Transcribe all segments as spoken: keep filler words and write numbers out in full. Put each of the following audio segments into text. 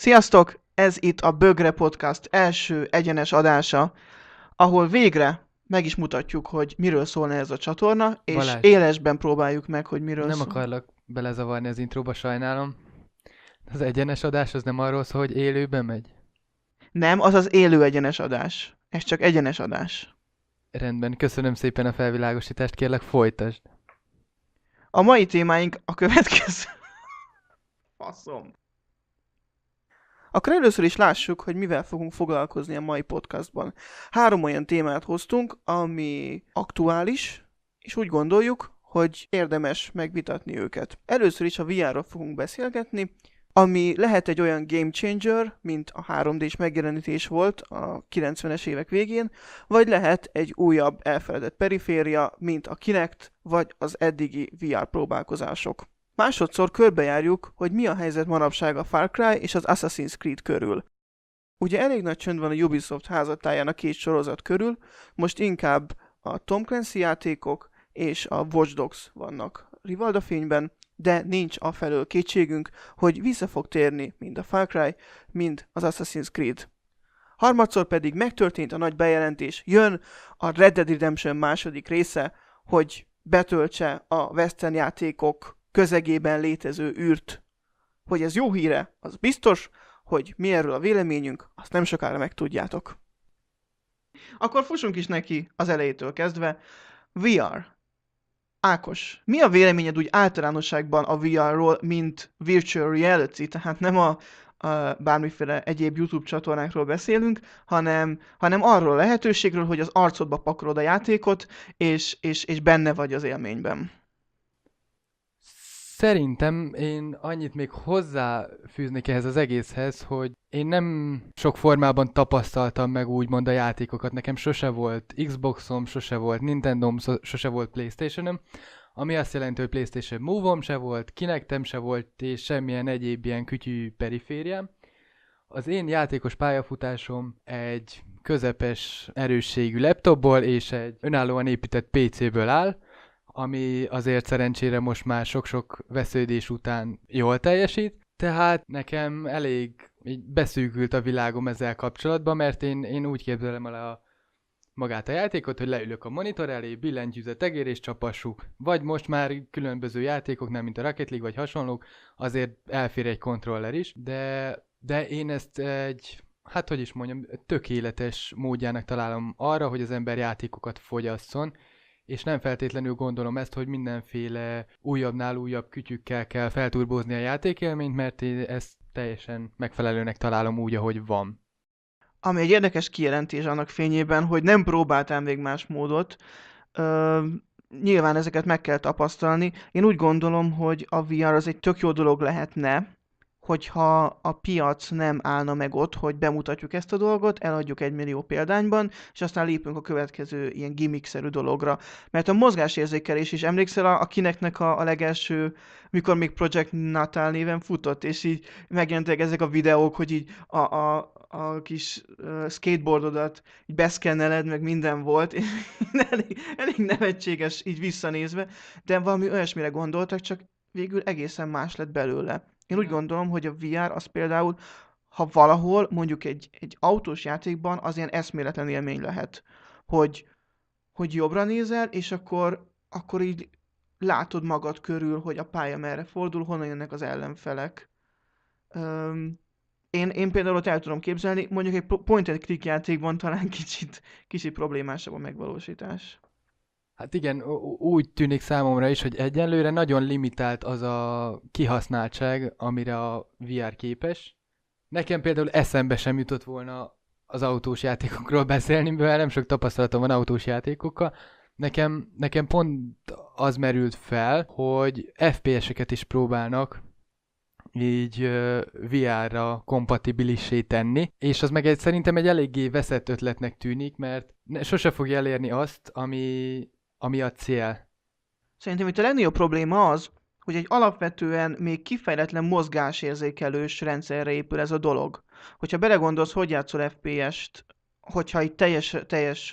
Sziasztok! Ez itt a Bögre Podcast első egyenes adása, ahol végre meg is mutatjuk, hogy miről szólna ez a csatorna, és Balázs, élesben próbáljuk meg, hogy miről nem szól. akarlak belezavarni az intróba, sajnálom. Az egyenes adás az nem arról szól, hogy élőben megy? Nem, az az élő egyenes adás. Ez csak egyenes adás. Rendben, köszönöm szépen a felvilágosítást, kérlek folytasd. A mai témáink a következő. Faszom. Akkor először is lássuk, hogy mivel fogunk foglalkozni a mai podcastban. Három olyan témát hoztunk, ami aktuális, és úgy gondoljuk, hogy érdemes megvitatni őket. Először is a vé er-ről fogunk beszélgetni, ami lehet egy olyan game changer, mint a három dés megjelenítés volt a kilencvenes évek végén, vagy lehet egy újabb elfeledett periféria, mint a Kinect, vagy az eddigi vé er próbálkozások. Másodszor körbejárjuk, hogy mi a helyzet manapság a Far Cry és az Assassin's Creed körül. Ugye elég nagy csönd van a Ubisoft házatáján a két sorozat körül, most inkább a Tom Clancy játékok és a Watch Dogs vannak rivalda fényben, de nincs afelől kétségünk, hogy vissza fog térni mind a Far Cry, mind az Assassin's Creed. Harmadszor pedig megtörtént a nagy bejelentés, jön a Red Dead Redemption második része, hogy betöltse a western játékok közegében létező űrt. Hogy ez jó híre, az biztos, hogy mi erről a véleményünk, azt nem sokára megtudjátok. Akkor fussunk is neki az elejétől kezdve. vé er. Ákos, mi a véleményed úgy általánosságban a vé er-ról, mint virtual reality, tehát nem a, a bármiféle egyéb YouTube csatornákról beszélünk, hanem, hanem arról a lehetőségről, hogy az arcodba pakolod a játékot, és, és, és benne vagy az élményben. Szerintem én annyit még hozzáfűznék ehhez az egészhez, hogy én nem sok formában tapasztaltam meg úgymond a játékokat. Nekem sose volt Xboxom, sose volt Nintendom, sose volt PlayStationom, ami azt jelenti, hogy PlayStation Move-om se volt, Kinectem se volt, és semmilyen egyéb ilyen kütyű perifériám. Az én játékos pályafutásom egy közepes erősségű laptopból és egy önállóan épített pé céből áll, ami azért szerencsére most már sok-sok vesződés után jól teljesít. Tehát nekem elég így beszűkült a világom ezzel kapcsolatban, mert én, én úgy képzelem el a magát a játékot, hogy leülök a monitor elé, billentyűzet egér és csapassuk. Vagy most már különböző játékoknál, mint a Rocket League vagy hasonlók, azért elfér egy kontroller is, de, de én ezt egy, hát hogy is mondjam, tökéletes módjának találom arra, hogy az ember játékokat fogyasszon, és nem feltétlenül gondolom ezt, hogy mindenféle újabbnál újabb kütyükkel kell felturbózni a játékélményt, mert én ezt teljesen megfelelőnek találom úgy, ahogy van. Ami egy érdekes kijelentés annak fényében, hogy nem próbáltál még más módot. Ö, nyilván ezeket meg kell tapasztalni. Én úgy gondolom, hogy a vé er az egy tök jó dolog lehetne, hogyha a piac nem állna meg ott, hogy bemutatjuk ezt a dolgot, eladjuk egy millió példányban, és aztán lépünk a következő ilyen gimmick-szerű dologra. Mert a mozgásérzékelés is, emlékszel a, a Kinectnek a, a legelső, mikor még Project Natal néven futott, és így megjelentek ezek a videók, hogy így a, a, a kis uh, skateboardodat így beszkenneled, meg minden volt, és elég, elég nevetséges így visszanézve, de valami olyasmire gondoltak, csak végül egészen más lett belőle. Én úgy gondolom, hogy a vé er az például, ha valahol, mondjuk egy, egy autós játékban, az ilyen eszméletlen élmény lehet, hogy, hogy jobbra nézel, és akkor, akkor így látod magad körül, hogy a pálya merre fordul, honnan jönnek az ellenfelek. Öm, én, én például ott el tudom képzelni, mondjuk egy point and click játékban talán kicsit, kicsit problémásabb a megvalósítás. Hát igen, úgy tűnik számomra is, hogy egyenlőre nagyon limitált az a kihasználtság, amire a vé er képes. Nekem például eszembe sem jutott volna az autós játékokról beszélni, mivel nem sok tapasztalatom van autós játékokkal. Nekem, nekem pont az merült fel, hogy ef pé es-eket is próbálnak így vé er-ra kompatibilissé tenni, és az meg egy, szerintem egy eléggé veszett ötletnek tűnik, mert sose fogja elérni azt, ami, ami a cél. Szerintem itt a legnagyobb probléma az, hogy egy alapvetően még kifejletlen mozgásérzékelős rendszerre épül ez a dolog. Hogyha belegondolsz, hogy játszol ef pé est, hogyha itt teljes, teljes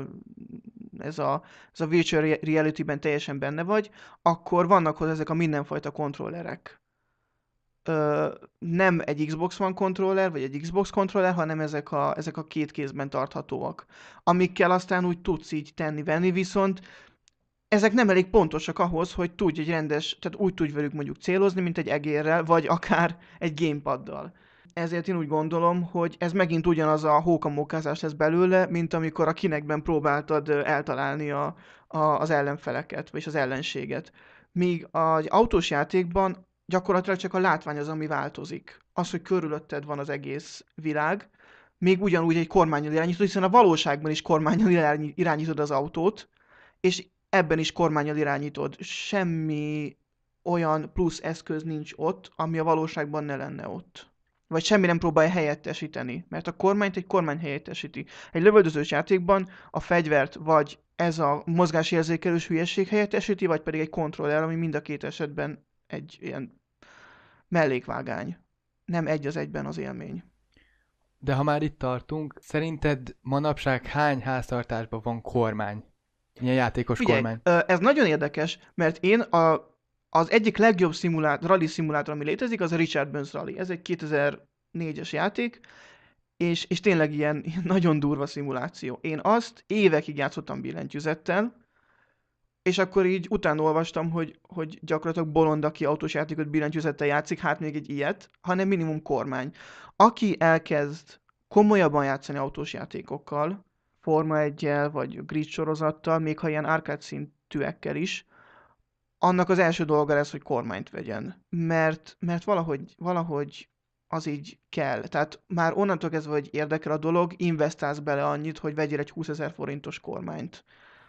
ez a, ez a virtual reality-ben teljesen benne vagy, akkor vannak hozzá ezek a mindenfajta kontrollerek. ö, nem egy Xbox One kontroller, vagy egy Xbox kontroller, hanem ezek a, ezek a két kézben tarthatóak. Amikkel aztán úgy tudsz így tenni-venni, viszont ezek nem elég pontosak ahhoz, hogy tudj egy rendes, tehát úgy tudj velük mondjuk célozni, mint egy egérrel, vagy akár egy gamepaddal. Ezért én úgy gondolom, hogy ez megint ugyanaz a hókamókázás lesz belőle, mint amikor a Kinectben próbáltad eltalálni a, a, az ellenfeleket, vagy az ellenséget. Míg az autós játékban gyakorlatilag csak a látvány az, ami változik. Az, hogy körülötted van az egész világ, még ugyanúgy egy kormánnyal irányítod, hiszen a valóságban is kormánnyal irányítod az autót, és ebben is kormánnyal irányítod. Semmi olyan plusz eszköz nincs ott, ami a valóságban ne lenne ott. Vagy semmi nem próbálja helyettesíteni, mert a kormányt egy kormány helyettesíti. Egy lövöldözős játékban a fegyvert vagy ez a mozgásérzékelős hülyeség helyettesíti, vagy pedig egy kontroller, ami mind a két esetben egy ilyen mellékvágány. Nem egy az egyben az élmény. De ha már itt tartunk, szerinted manapság hány háztartásban van kormány? Milyen játékos Figyelj, kormány? ez nagyon érdekes, mert én a, az egyik legjobb szimulát, rally szimulátor, ami létezik, az a Richard Burns Rally. Ez egy kétezer-négyes játék, és, és tényleg ilyen, ilyen nagyon durva szimuláció. Én azt évekig játszottam billentyűzettel, és akkor így utána olvastam, hogy, hogy gyakorlatilag bolond, aki autós játékot billentyűzettel játszik, hát még egy ilyet, hanem minimum kormány. Aki elkezd komolyabban játszani autós játékokkal, Forma egyel, vagy Grid sorozattal, még ha ilyen arcade szintűekkel is, annak az első dolga lesz, hogy kormányt vegyen. Mert, mert valahogy, valahogy az így kell. Tehát már onnantól kezdve, hogy érdekel a dolog, investálsz bele annyit, hogy vegyél egy húszezer forintos kormányt.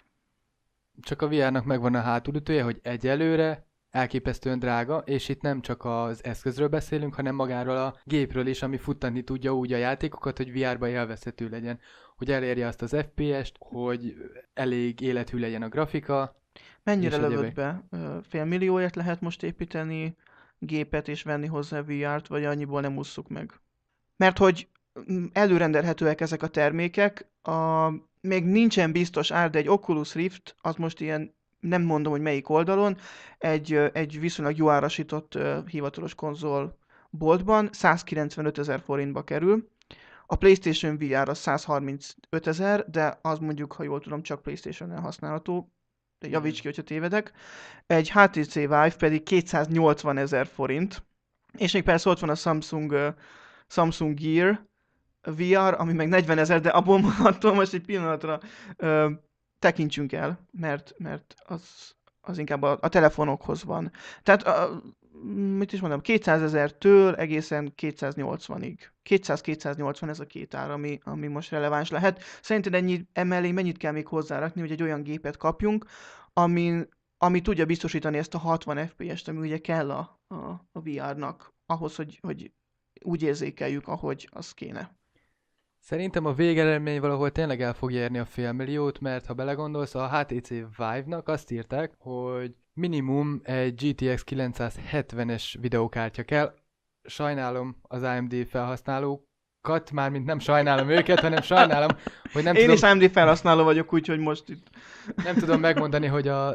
Csak a vé er-nak megvan a hátulütője, hogy egyelőre elképesztően drága, és itt nem csak az eszközről beszélünk, hanem magáról a gépről is, ami futtani tudja úgy a játékokat, hogy vé er-ba élvezhető legyen. Hogy elérje azt az ef pé est, hogy elég élethű legyen a grafika. Mennyire lövött be? Fél millióért lehet most építeni gépet és venni hozzá vé er-t, vagy annyiból nem ússzuk meg? Mert hogy előrendelhetőek ezek a termékek, a, még nincsen biztos ár, de egy Oculus Rift, az most ilyen, nem mondom, hogy melyik oldalon, egy, egy viszonylag jó árasított uh, hivatalos konzol boltban százkilencvenöt ezer forintba kerül. A PlayStation vé er az százharmincöt ezer, de az mondjuk, ha jól tudom, csak PlayStation-nel használható. De javíts ki, hogyha tévedek. Egy há té cé Vive pedig kétszáznyolcvan ezer forint. És még persze ott van a Samsung, uh, Samsung Gear vé er, ami meg negyven ezer, de abból attól most egy pillanatra uh, tekintsünk el, mert, mert az, az inkább a, a telefonokhoz van. Tehát, uh, mit is mondom, kétszázezertől egészen kétszáznyolcvanig. kétszáz-kétszáznyolcvan ez a két ár, ami, ami most releváns lehet. Szerinted ennyi emellé mennyit kell még hozzárakni, hogy egy olyan gépet kapjunk, ami, ami tudja biztosítani ezt a hatvan ef pé est, ami ugye kell a, a, a vé er-nak ahhoz, hogy, hogy úgy érzékeljük, ahogy az kéne. Szerintem a végeredmény valahol tényleg el fog érni a félmilliót, mert ha belegondolsz, a há té cé Vive-nak azt írták, hogy minimum egy gé té iksz kilencszázhetvenes videókártya kell. Sajnálom az á em dé felhasználókat, mármint nem sajnálom őket, hanem sajnálom, hogy nem Én tudom... is á em dé felhasználó vagyok, úgyhogy most itt... Nem tudom megmondani, hogy a,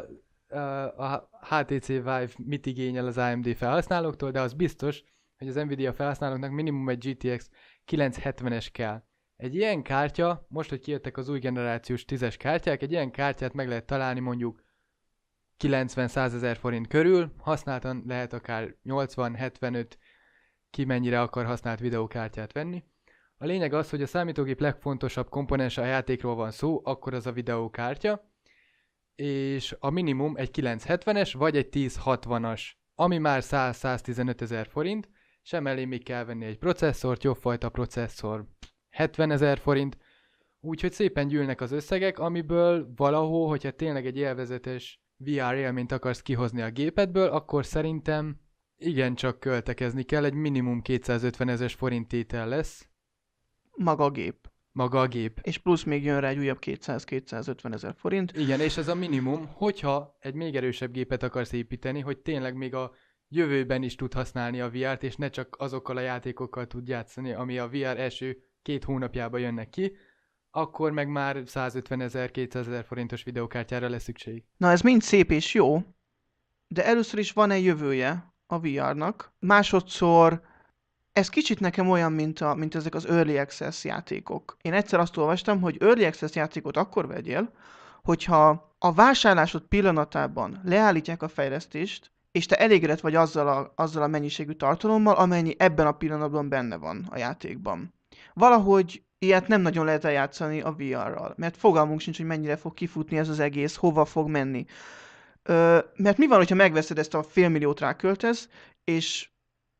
a, a há té cé Vive mit igényel az á em dé felhasználóktól, de az biztos, hogy az Nvidia felhasználóknak minimum egy gé té iksz kilencszázhetvenes kell. Egy ilyen kártya, most, hogy kijöttek az új generációs tízes kártyák, egy ilyen kártyát meg lehet találni mondjuk kilencven-százezer forint körül, használtan lehet akár nyolcvan-hetvenöt, ki mennyire akar használt videókártyát venni. A lényeg az, hogy a számítógép legfontosabb komponense a játékról van szó, akkor az a videókártya, és a minimum egy kilencszázhetvenes vagy egy ezerhatvanas, ami már száz-száztizenöt ezer forint, és emellé még kell venni egy processzort, jobbfajta processzor, hetven ezer forint, úgyhogy szépen gyűlnek az összegek, amiből valahol, hogyha tényleg egy élvezetes vé er élményt akarsz kihozni a gépedből, akkor szerintem igencsak költekezni kell, egy minimum kétszázötven ezer forint tétel lesz. Maga a gép. Maga a gép. És plusz még jön rá egy újabb kétszáz-kétszázötven ezer forint. Igen, és ez a minimum, hogyha egy még erősebb gépet akarsz építeni, hogy tényleg még a jövőben is tud használni a vé er-t, és ne csak azokkal a játékokkal tud játszani, ami a vé er első két hónapjában jönnek ki, akkor meg már százötven ezer-kétszáz ezer forintos videókártyára lesz szükség. Na ez mind szép és jó, de először is van-e jövője? a vé er-nak. Másodszor ez kicsit nekem olyan, mint, a, mint ezek az Early Access játékok. Én egyszer azt olvastam, hogy Early Access játékot akkor vegyél, hogyha a vásárlásod pillanatában leállítják a fejlesztést, és te elégedett vagy azzal a, azzal a mennyiségű tartalommal, amennyi ebben a pillanatban benne van a játékban. Valahogy ilyet nem nagyon lehet eljátszani a vé er-ral, mert fogalmunk sincs, hogy mennyire fog kifutni ez az egész, hova fog menni. Ö, mert mi van, hogyha megveszed ezt a félmilliót ráköltesz, és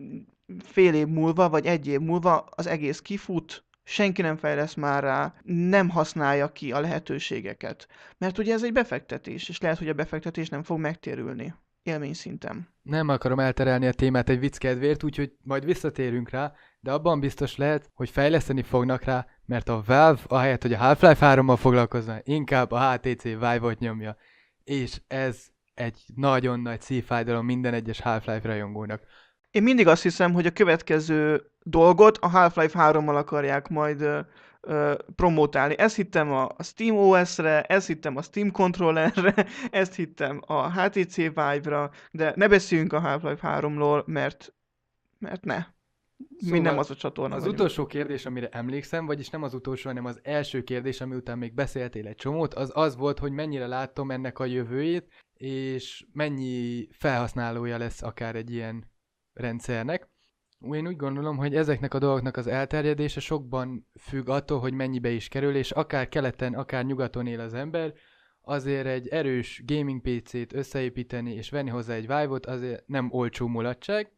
fél év múlva, vagy egy év múlva az egész kifut, senki nem fejlesz már rá, nem használja ki a lehetőségeket. Mert ugye ez egy befektetés, és lehet, hogy a befektetés nem fog megtérülni élmény szinten. Nem akarom elterelni a témát egy vicc kedvéért, úgyhogy majd visszatérünk rá, de abban biztos lehet, hogy fejleszteni fognak rá, mert a Valve ahelyett, hogy a Half-Life hárommal foglalkozna, inkább a há té cé Vive-ot nyomja. És ez egy nagyon nagy szívfájdalom minden egyes Half-Life rajongónak. Én mindig azt hiszem, hogy a következő dolgot a Half-Life hárommal akarják majd ö, ö, promotálni. Ezt hittem a, a Steam o es-re, ezt hittem a Steam Controllerre, ezt hittem a há té cé Vive-ra, de ne beszéljünk a Half-Life háromról, mert, mert ne. Szóval Mi nem az a csatorna az vagyunk. utolsó kérdés, amire emlékszem, vagyis nem az utolsó, hanem az első kérdés, ami után még beszéltél egy csomót, az az volt, hogy mennyire látom ennek a jövőjét, és mennyi felhasználója lesz akár egy ilyen rendszernek. Én úgy gondolom, hogy ezeknek a dolgoknak az elterjedése sokban függ attól, hogy mennyibe is kerül, és akár keleten, akár nyugaton él az ember, azért egy erős gaming pé cét összeépíteni és venni hozzá egy Vive-ot azért nem olcsó mulatság.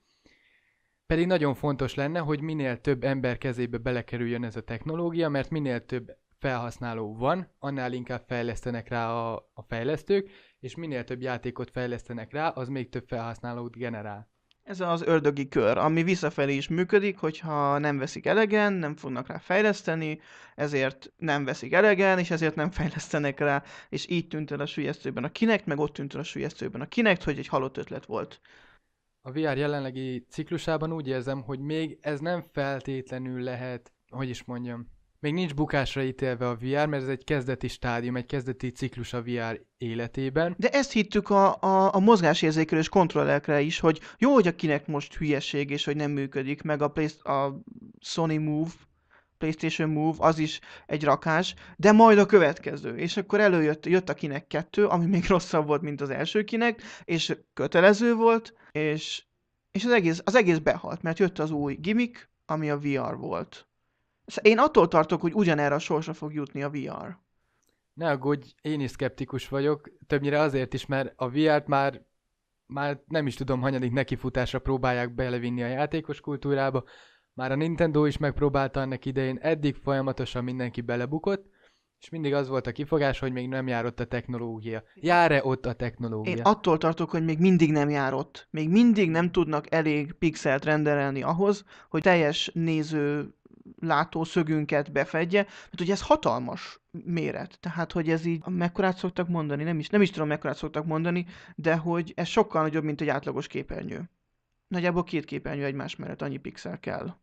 Pedig nagyon fontos lenne, hogy minél több ember kezébe belekerüljön ez a technológia, mert minél több felhasználó van, annál inkább fejlesztenek rá a, a fejlesztők, és minél több játékot fejlesztenek rá, az még több felhasználót generál. Ez az ördögi kör, ami visszafelé is működik, hogyha nem veszik elegen, nem fognak rá fejleszteni, ezért nem veszik elegen, és ezért nem fejlesztenek rá, és így tűnt el a sülyeztőben a Kinect, meg ott tűnt el a sülyeztőben a Kinect, hogy egy halott ötlet volt. A vé er jelenlegi ciklusában úgy érzem, hogy még ez nem feltétlenül lehet, hogy is mondjam, még nincs bukásra ítélve a vé er, mert ez egy kezdeti stádium, egy kezdeti ciklus a vé er életében. De ezt hittük a, a, a mozgásérzékelős kontrollerekre is, hogy jó, hogy a Kinect most hülyeség, és hogy nem működik, meg a, Play- a Sony Move, PlayStation Move, az is egy rakás, de majd a következő. És akkor előjött jött a Kinect kettő, ami még rosszabb volt, mint az első Kinect, és kötelező volt, és, és az, egész, az egész behalt, mert jött az új gimmick, ami a vé er volt. Én attól tartok, hogy ugyanerre a sorsra fog jutni a vé er. Ne aggódj, én is szkeptikus vagyok, többnyire azért is, mert a vé er-t már, már nem is tudom, hanyadik nekifutásra próbálják belevinni a játékos kultúrába, már a Nintendo is megpróbálta annak idején, eddig folyamatosan mindenki belebukott, és mindig az volt a kifogás, hogy még nem jár ott a technológia. Jár-e ott a technológia? Én attól tartok, hogy még mindig nem jár ott. Még mindig nem tudnak elég pixelt renderelni ahhoz, hogy teljes néző látószögünket befedje, mert ugye ez hatalmas méret. Tehát, hogy ez így, mekkorát szoktak mondani, nem is, nem is tudom, mekkorát szoktak mondani, de hogy ez sokkal nagyobb, mint egy átlagos képernyő. Nagyjából két képernyő egymás mellett, annyi pixel kell.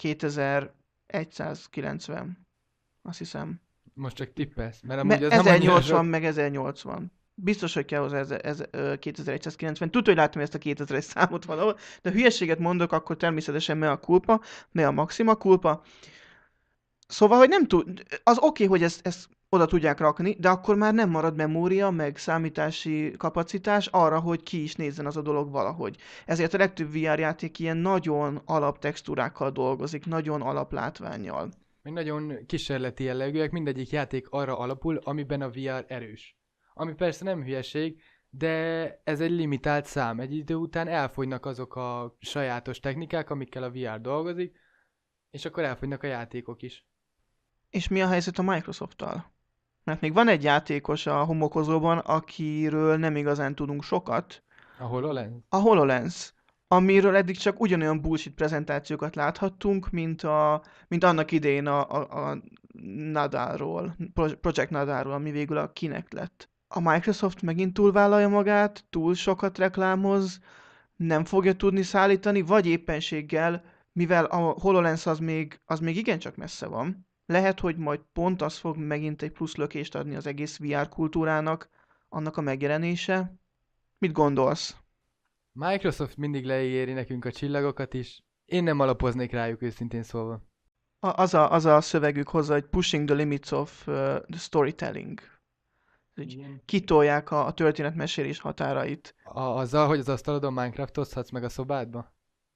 kétezer-százkilencven, azt hiszem. Most csak tippelsz, mert Me- amúgy az nem annyira ezernyolcvan sok... meg ezernyolcvan. Biztos, hogy kell hozzá ez, ez, ö, kétezer-százkilencven. Tudod, hogy láttam ezt a kétezres számot valahol, de ha hülyeséget mondok, akkor természetesen me a culpa, me a maxima culpa. Szóval, hogy nem tud, az oké, okay, hogy ezt, ezt oda tudják rakni, de akkor már nem marad memória, meg számítási kapacitás arra, hogy ki is nézzen az a dolog valahogy. Ezért a legtöbb vé er játék ilyen nagyon alap textúrákkal dolgozik, nagyon alap látvánnyal. Még nagyon kísérleti jellegűek, mindegyik játék arra alapul, amiben a vé er erős. Ami persze nem hülyeség, de ez egy limitált szám. Egy idő után elfogynak azok a sajátos technikák, amikkel a vé er dolgozik, és akkor elfogynak a játékok is. És mi a helyzet a Microsofttal? Mert még van egy játékos a homokozóban, akiről nem igazán tudunk sokat. A HoloLens? A HoloLens, amiről eddig csak ugyanolyan bullshit prezentációkat láthattunk, mint, a, mint annak idején a, a, a Nadáról, Project Nadáról, ami végül a Kinect lett. A Microsoft megint túlvállalja magát, túl sokat reklámoz, nem fogja tudni szállítani, vagy éppenséggel, mivel a HoloLens az még, az még igencsak messze van, lehet, hogy majd pont az fog megint egy plusz lökést adni az egész vé er kultúrának, annak a megjelenése. Mit gondolsz? Microsoft mindig leígéri nekünk a csillagokat is. Én nem alapoznék rájuk őszintén szólva. A, az, a, az a szövegük hozzá, hogy pushing the limits of uh, the storytelling. Úgy Igen. kitolják a, a történetmesélés határait. A, azzal, hogy az asztalodon Minecraftozhatsz meg a szobádba?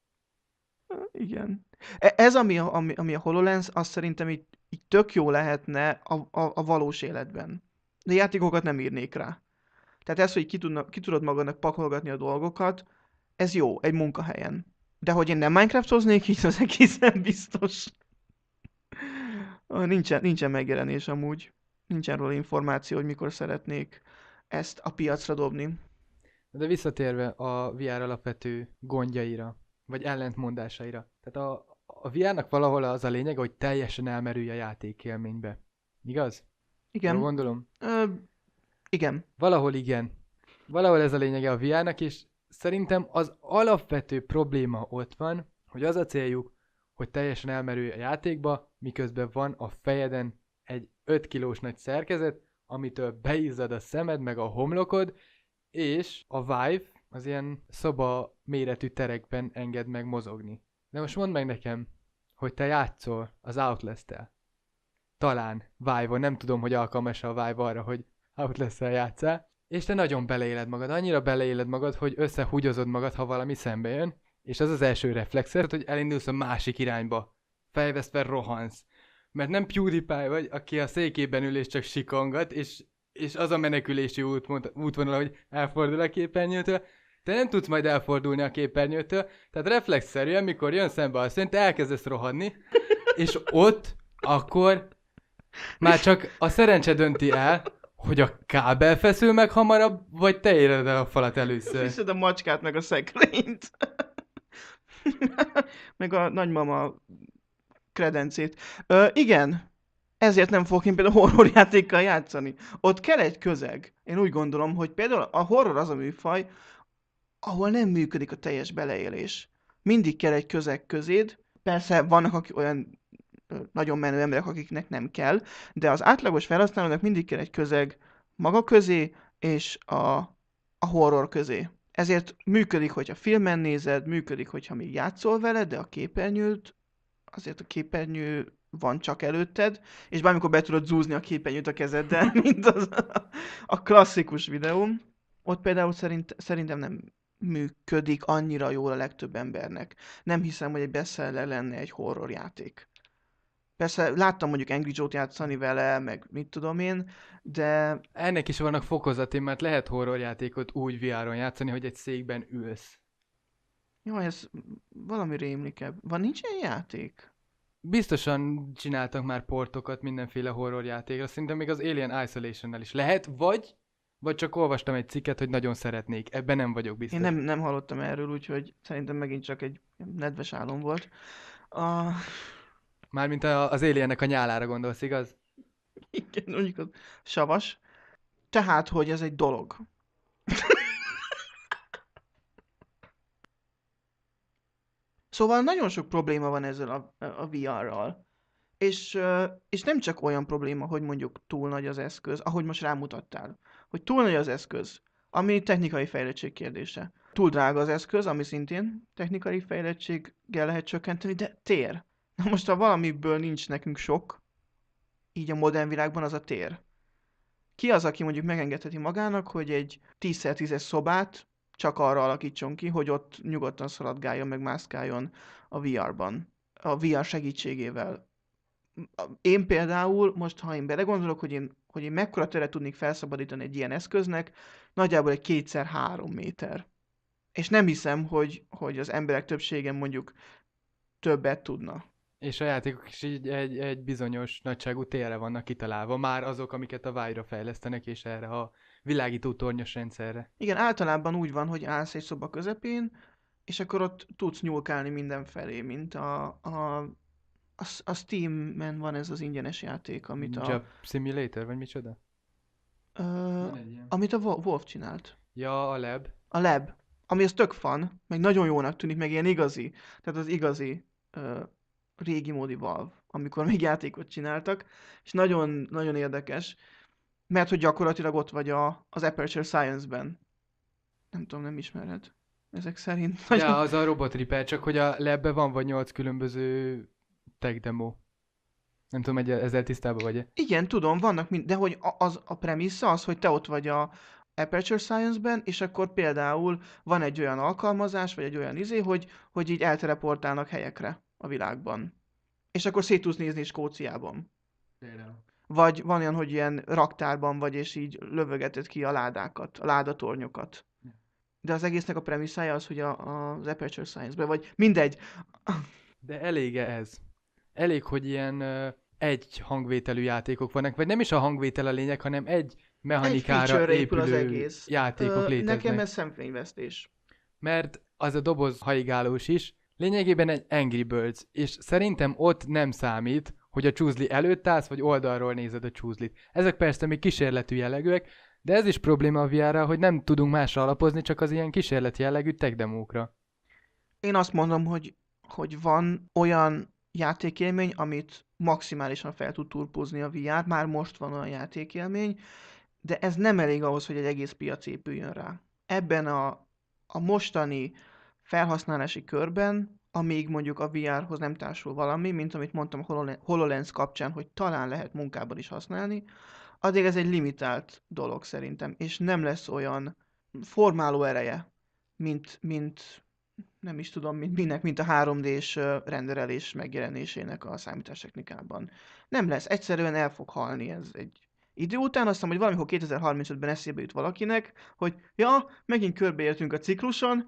Igen. E- Ez, ami a, ami, ami a HoloLens, azt szerintem így, így tök jó lehetne a, a, a valós életben. De játékokat nem írnék rá. Tehát ez, hogy ki, tudna, ki tudod magadnak pakolgatni a dolgokat, ez jó, egy munkahelyen. De hogy én nem Minecraftoznék, így az egészen biztos. Ah, Nincsen, nincsen megjelenés amúgy. Nincsen róla információ, hogy mikor szeretnék ezt a piacra dobni. De visszatérve a vé er alapvető gondjaira, vagy ellentmondásaira. Tehát a, a vé er-nak valahol az a lényeg, hogy teljesen elmerülj a játékélménybe. Igaz? Jól Igen. gondolom? Ö, igen. Valahol igen. Valahol ez a lényege a vé er-nak, és szerintem az alapvető probléma ott van, hogy az a céljuk, hogy teljesen elmerülj a játékba, miközben van a fejeden egy öt kilós nagy szerkezet, amitől beizzad a szemed meg a homlokod, és a Vive az ilyen szoba méretű terekben enged meg mozogni. De most mondd meg nekem, hogy te játszol az Outlast-tel. Talán Vive-on, nem tudom, hogy alkalmas a Vive arra, hogy Outlast-tel játsszál, és te nagyon beleéled magad, annyira beleéled magad, hogy összehúgyozod magad, ha valami szembe jön, és az az első reflexed, hogy elindulsz a másik irányba. Fejvesztve rohansz. Mert nem PewDiePie vagy, aki a székében ül és csak sikongat, és, és az a menekülési útmond, útvonal, hogy elfordul a képernyőtől. Te nem tudsz majd elfordulni a képernyőtől, tehát reflexzerűen, mikor jön szembe a szint, te elkezdesz rohadni, és ott akkor már csak a szerencse dönti el, hogy a kábel feszül meg hamarabb, vagy te éred el a falat először. Viszed a macskát, meg a szekrényt. meg a nagymama kredencét. Ö, igen, ezért nem fogok én például horrorjátékkal játszani. Ott kell egy közeg. Én úgy gondolom, hogy például a horror az a műfaj, ahol nem működik a teljes beleélés. Mindig kell egy közeg közéd. Persze vannak akik olyan ö, nagyon menő emberek, akiknek nem kell, de az átlagos felhasználónak mindig kell egy közeg maga közé és a, a horror közé. Ezért működik, hogyha filmen nézed, működik, hogyha még játszol vele, de a képernyőt, azért a képernyő van csak előtted, és bármikor be tudod zúzni a képernyőt a kezeddel, mint az a klasszikus videóm. Ott például szerint, szerintem nem működik annyira jól a legtöbb embernek. Nem hiszem, hogy egy bestseller lenne egy horror játék. Persze láttam mondjuk Angry Joe-t játszani vele, meg mit tudom én, de Ennek is vannak fokozatai, mert lehet horrorjátékot úgy vé er-on játszani, hogy egy székben ülsz. jaj, ez valami rémlik ebb. Van, nincs ilyen játék? Biztosan csináltak már portokat mindenféle horrorjátékra, szerintem még az Alien Isolation-nel is lehet, vagy, vagy csak olvastam egy cikket, hogy nagyon szeretnék, ebben nem vagyok biztos. Én nem, nem hallottam erről, úgyhogy szerintem megint csak egy nedves álom volt. A... Mármint a- az Aliennek a nyálára gondolsz, igaz? Igen, mondjuk az savas. Tehát, hogy ez egy dolog. Szóval nagyon sok probléma van ezzel a, a vé er-ral. És, ö, és nem csak olyan probléma, hogy mondjuk túl nagy az eszköz, ahogy most rámutattál, hogy túl nagy az eszköz, ami technikai fejlettség kérdése. Túl drága az eszköz, ami szintén technikai fejlettséggel lehet csökkenteni, de tér. Na most, ha valamiből nincs nekünk sok, így a modern világban, az a tér. Ki az, aki mondjuk megengedheti magának, hogy egy tíz szer tízes szobát csak arra alakítson ki, hogy ott nyugodtan szaladgáljon, meg mászkáljon a vé er-ban. A vé er segítségével. Én például, most ha én belegondolok, hogy én, hogy én mekkora teret tudnék felszabadítani egy ilyen eszköznek, nagyjából egy kétszer három méter. És nem hiszem, hogy, hogy az emberek többsége mondjuk többet tudna. És a játékok is így egy, egy bizonyos nagyságú térre vannak kitalálva, már azok, amiket a Vive-ra fejlesztenek, és erre a világító tornyos rendszerre. Igen, általában úgy van, hogy állsz egy szoba közepén, és akkor ott tudsz nyúlkálni mindenfelé, mint a, a, a, a Steam-en van ez az ingyenes játék, amit a, Job Simulator, vagy micsoda? ö, Van egy ilyen. amit a Wo- Wolf csinált. Ja, a Lab. A Lab, ami az tök fun, meg nagyon jónak tűnik, meg ilyen igazi, tehát az igazi ö, régi módi Valve, amikor még játékot csináltak, és nagyon, nagyon érdekes, mert hogy gyakorlatilag ott vagy a, az Aperture Science-ben. Nem tudom, nem ismered. ezek szerint. De Nagyon... az a Robot Reaper, csak hogy a labben van vagy nyolc különböző tech demo. Nem tudom, hogy ezzel tisztában vagy-e. Igen, tudom, vannak, mind... de hogy a- az a premissza az, hogy te ott vagy a Aperture Science-ben, és akkor például van egy olyan alkalmazás, vagy egy olyan izé, hogy, hogy így elteleportálnak helyekre a világban. És akkor szét tudsz nézni Skóciában. Például. Vagy van olyan, hogy ilyen raktárban vagy, és így lövögeted ki a ládákat, a ládatornyokat. De az egésznek a premisszája az, hogy a, a, az Aperture Science-ben, vagy mindegy. De elég ez? Elég, hogy ilyen ö, egy hangvételű játékok vannak, vagy nem is a hangvétel a lényeg, hanem egy Egy mechanikára feature-re épül az épülő egész. játékok Ö, léteznek. nekem ez szemfényvesztés. Mert az a doboz haigálós is lényegében egy Angry Birds, és szerintem ott nem számít, hogy a csúzli előtt állsz, vagy oldalról nézed a csúzlit. Ezek persze még kísérletű jellegűek, de ez is probléma a vé er-rel, hogy nem tudunk másra alapozni, csak az ilyen kísérleti jellegű tech demókra. Én azt mondom, hogy, hogy van olyan játékélmény, amit maximálisan fel tud turpózni a vé er, már most van olyan játékélmény, de ez nem elég ahhoz, hogy egy egész piac épüljön rá. Ebben a, a mostani felhasználási körben, amíg mondjuk a vé er-hoz nem társul valami, mint amit mondtam a HoloLens, HoloLens kapcsán, hogy talán lehet munkában is használni, addig ez egy limitált dolog szerintem, és nem lesz olyan formáló ereje, mint, mint nem is tudom, mint minek, mint a három dés ö, renderelés megjelenésének a számítástechnikában. Nem lesz, egyszerűen el fog halni ez egy idő után. Azt hiszem, hogy valamikor kétezer-harmincötben eszébe jut valakinek, hogy ja, megint körbeértünk a cikluson,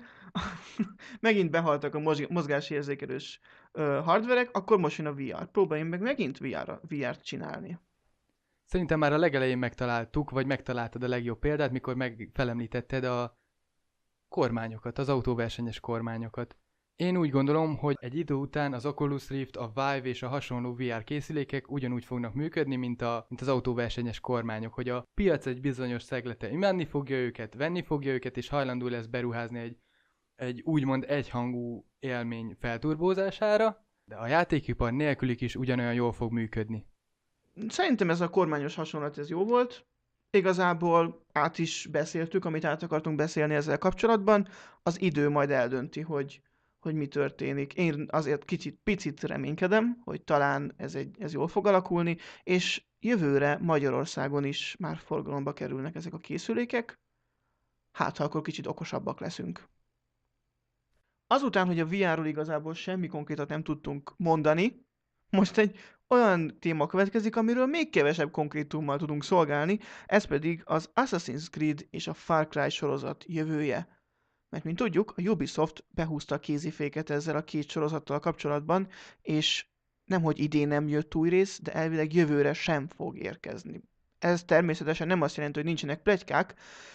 megint behaltak a mozg- mozgásérzékelős ö, hardverek, akkor most jön a vé er. Próbáljunk meg megint vé er-ra- vé er-t csinálni. Szerintem már a legelején megtaláltuk, vagy megtaláltad a legjobb példát, mikor megfelemlítetted a kormányokat, az autóversenyes kormányokat. Én úgy gondolom, hogy egy idő után az Oculus Rift, a Vive és a hasonló vé er készülékek ugyanúgy fognak működni, mint, a, mint az autóversenyes kormányok, hogy a piac egy bizonyos szeglete imádni fogja őket, venni fogja őket, és hajlandó lesz beruházni egy, egy úgymond egyhangú élmény felturbózására, de a játékipar nélkülük is ugyanolyan jól fog működni. Szerintem ez a kormányos hasonlat, ez jó volt. Igazából át is beszéltük, amit át akartunk beszélni ezzel kapcsolatban. Az idő majd eldönti, hogy, hogy mi történik. Én azért kicsit, picit reménykedem, hogy talán ez, egy, ez jól fog alakulni, és jövőre Magyarországon is már forgalomba kerülnek ezek a készülékek. Hát, ha akkor kicsit okosabbak leszünk. Azután, hogy a vé er-ről igazából semmi konkrétat nem tudtunk mondani, most egy olyan téma következik, amiről még kevesebb konkrétummal tudunk szolgálni, ez pedig az Assassin's Creed és a Far Cry sorozat jövője. Mert mint tudjuk, a Ubisoft behúzta a kéziféket ezzel a két sorozattal kapcsolatban, és nemhogy idén nem jött új rész, de elvileg jövőre sem fog érkezni. Ez természetesen nem azt jelenti, hogy nincsenek pletykák,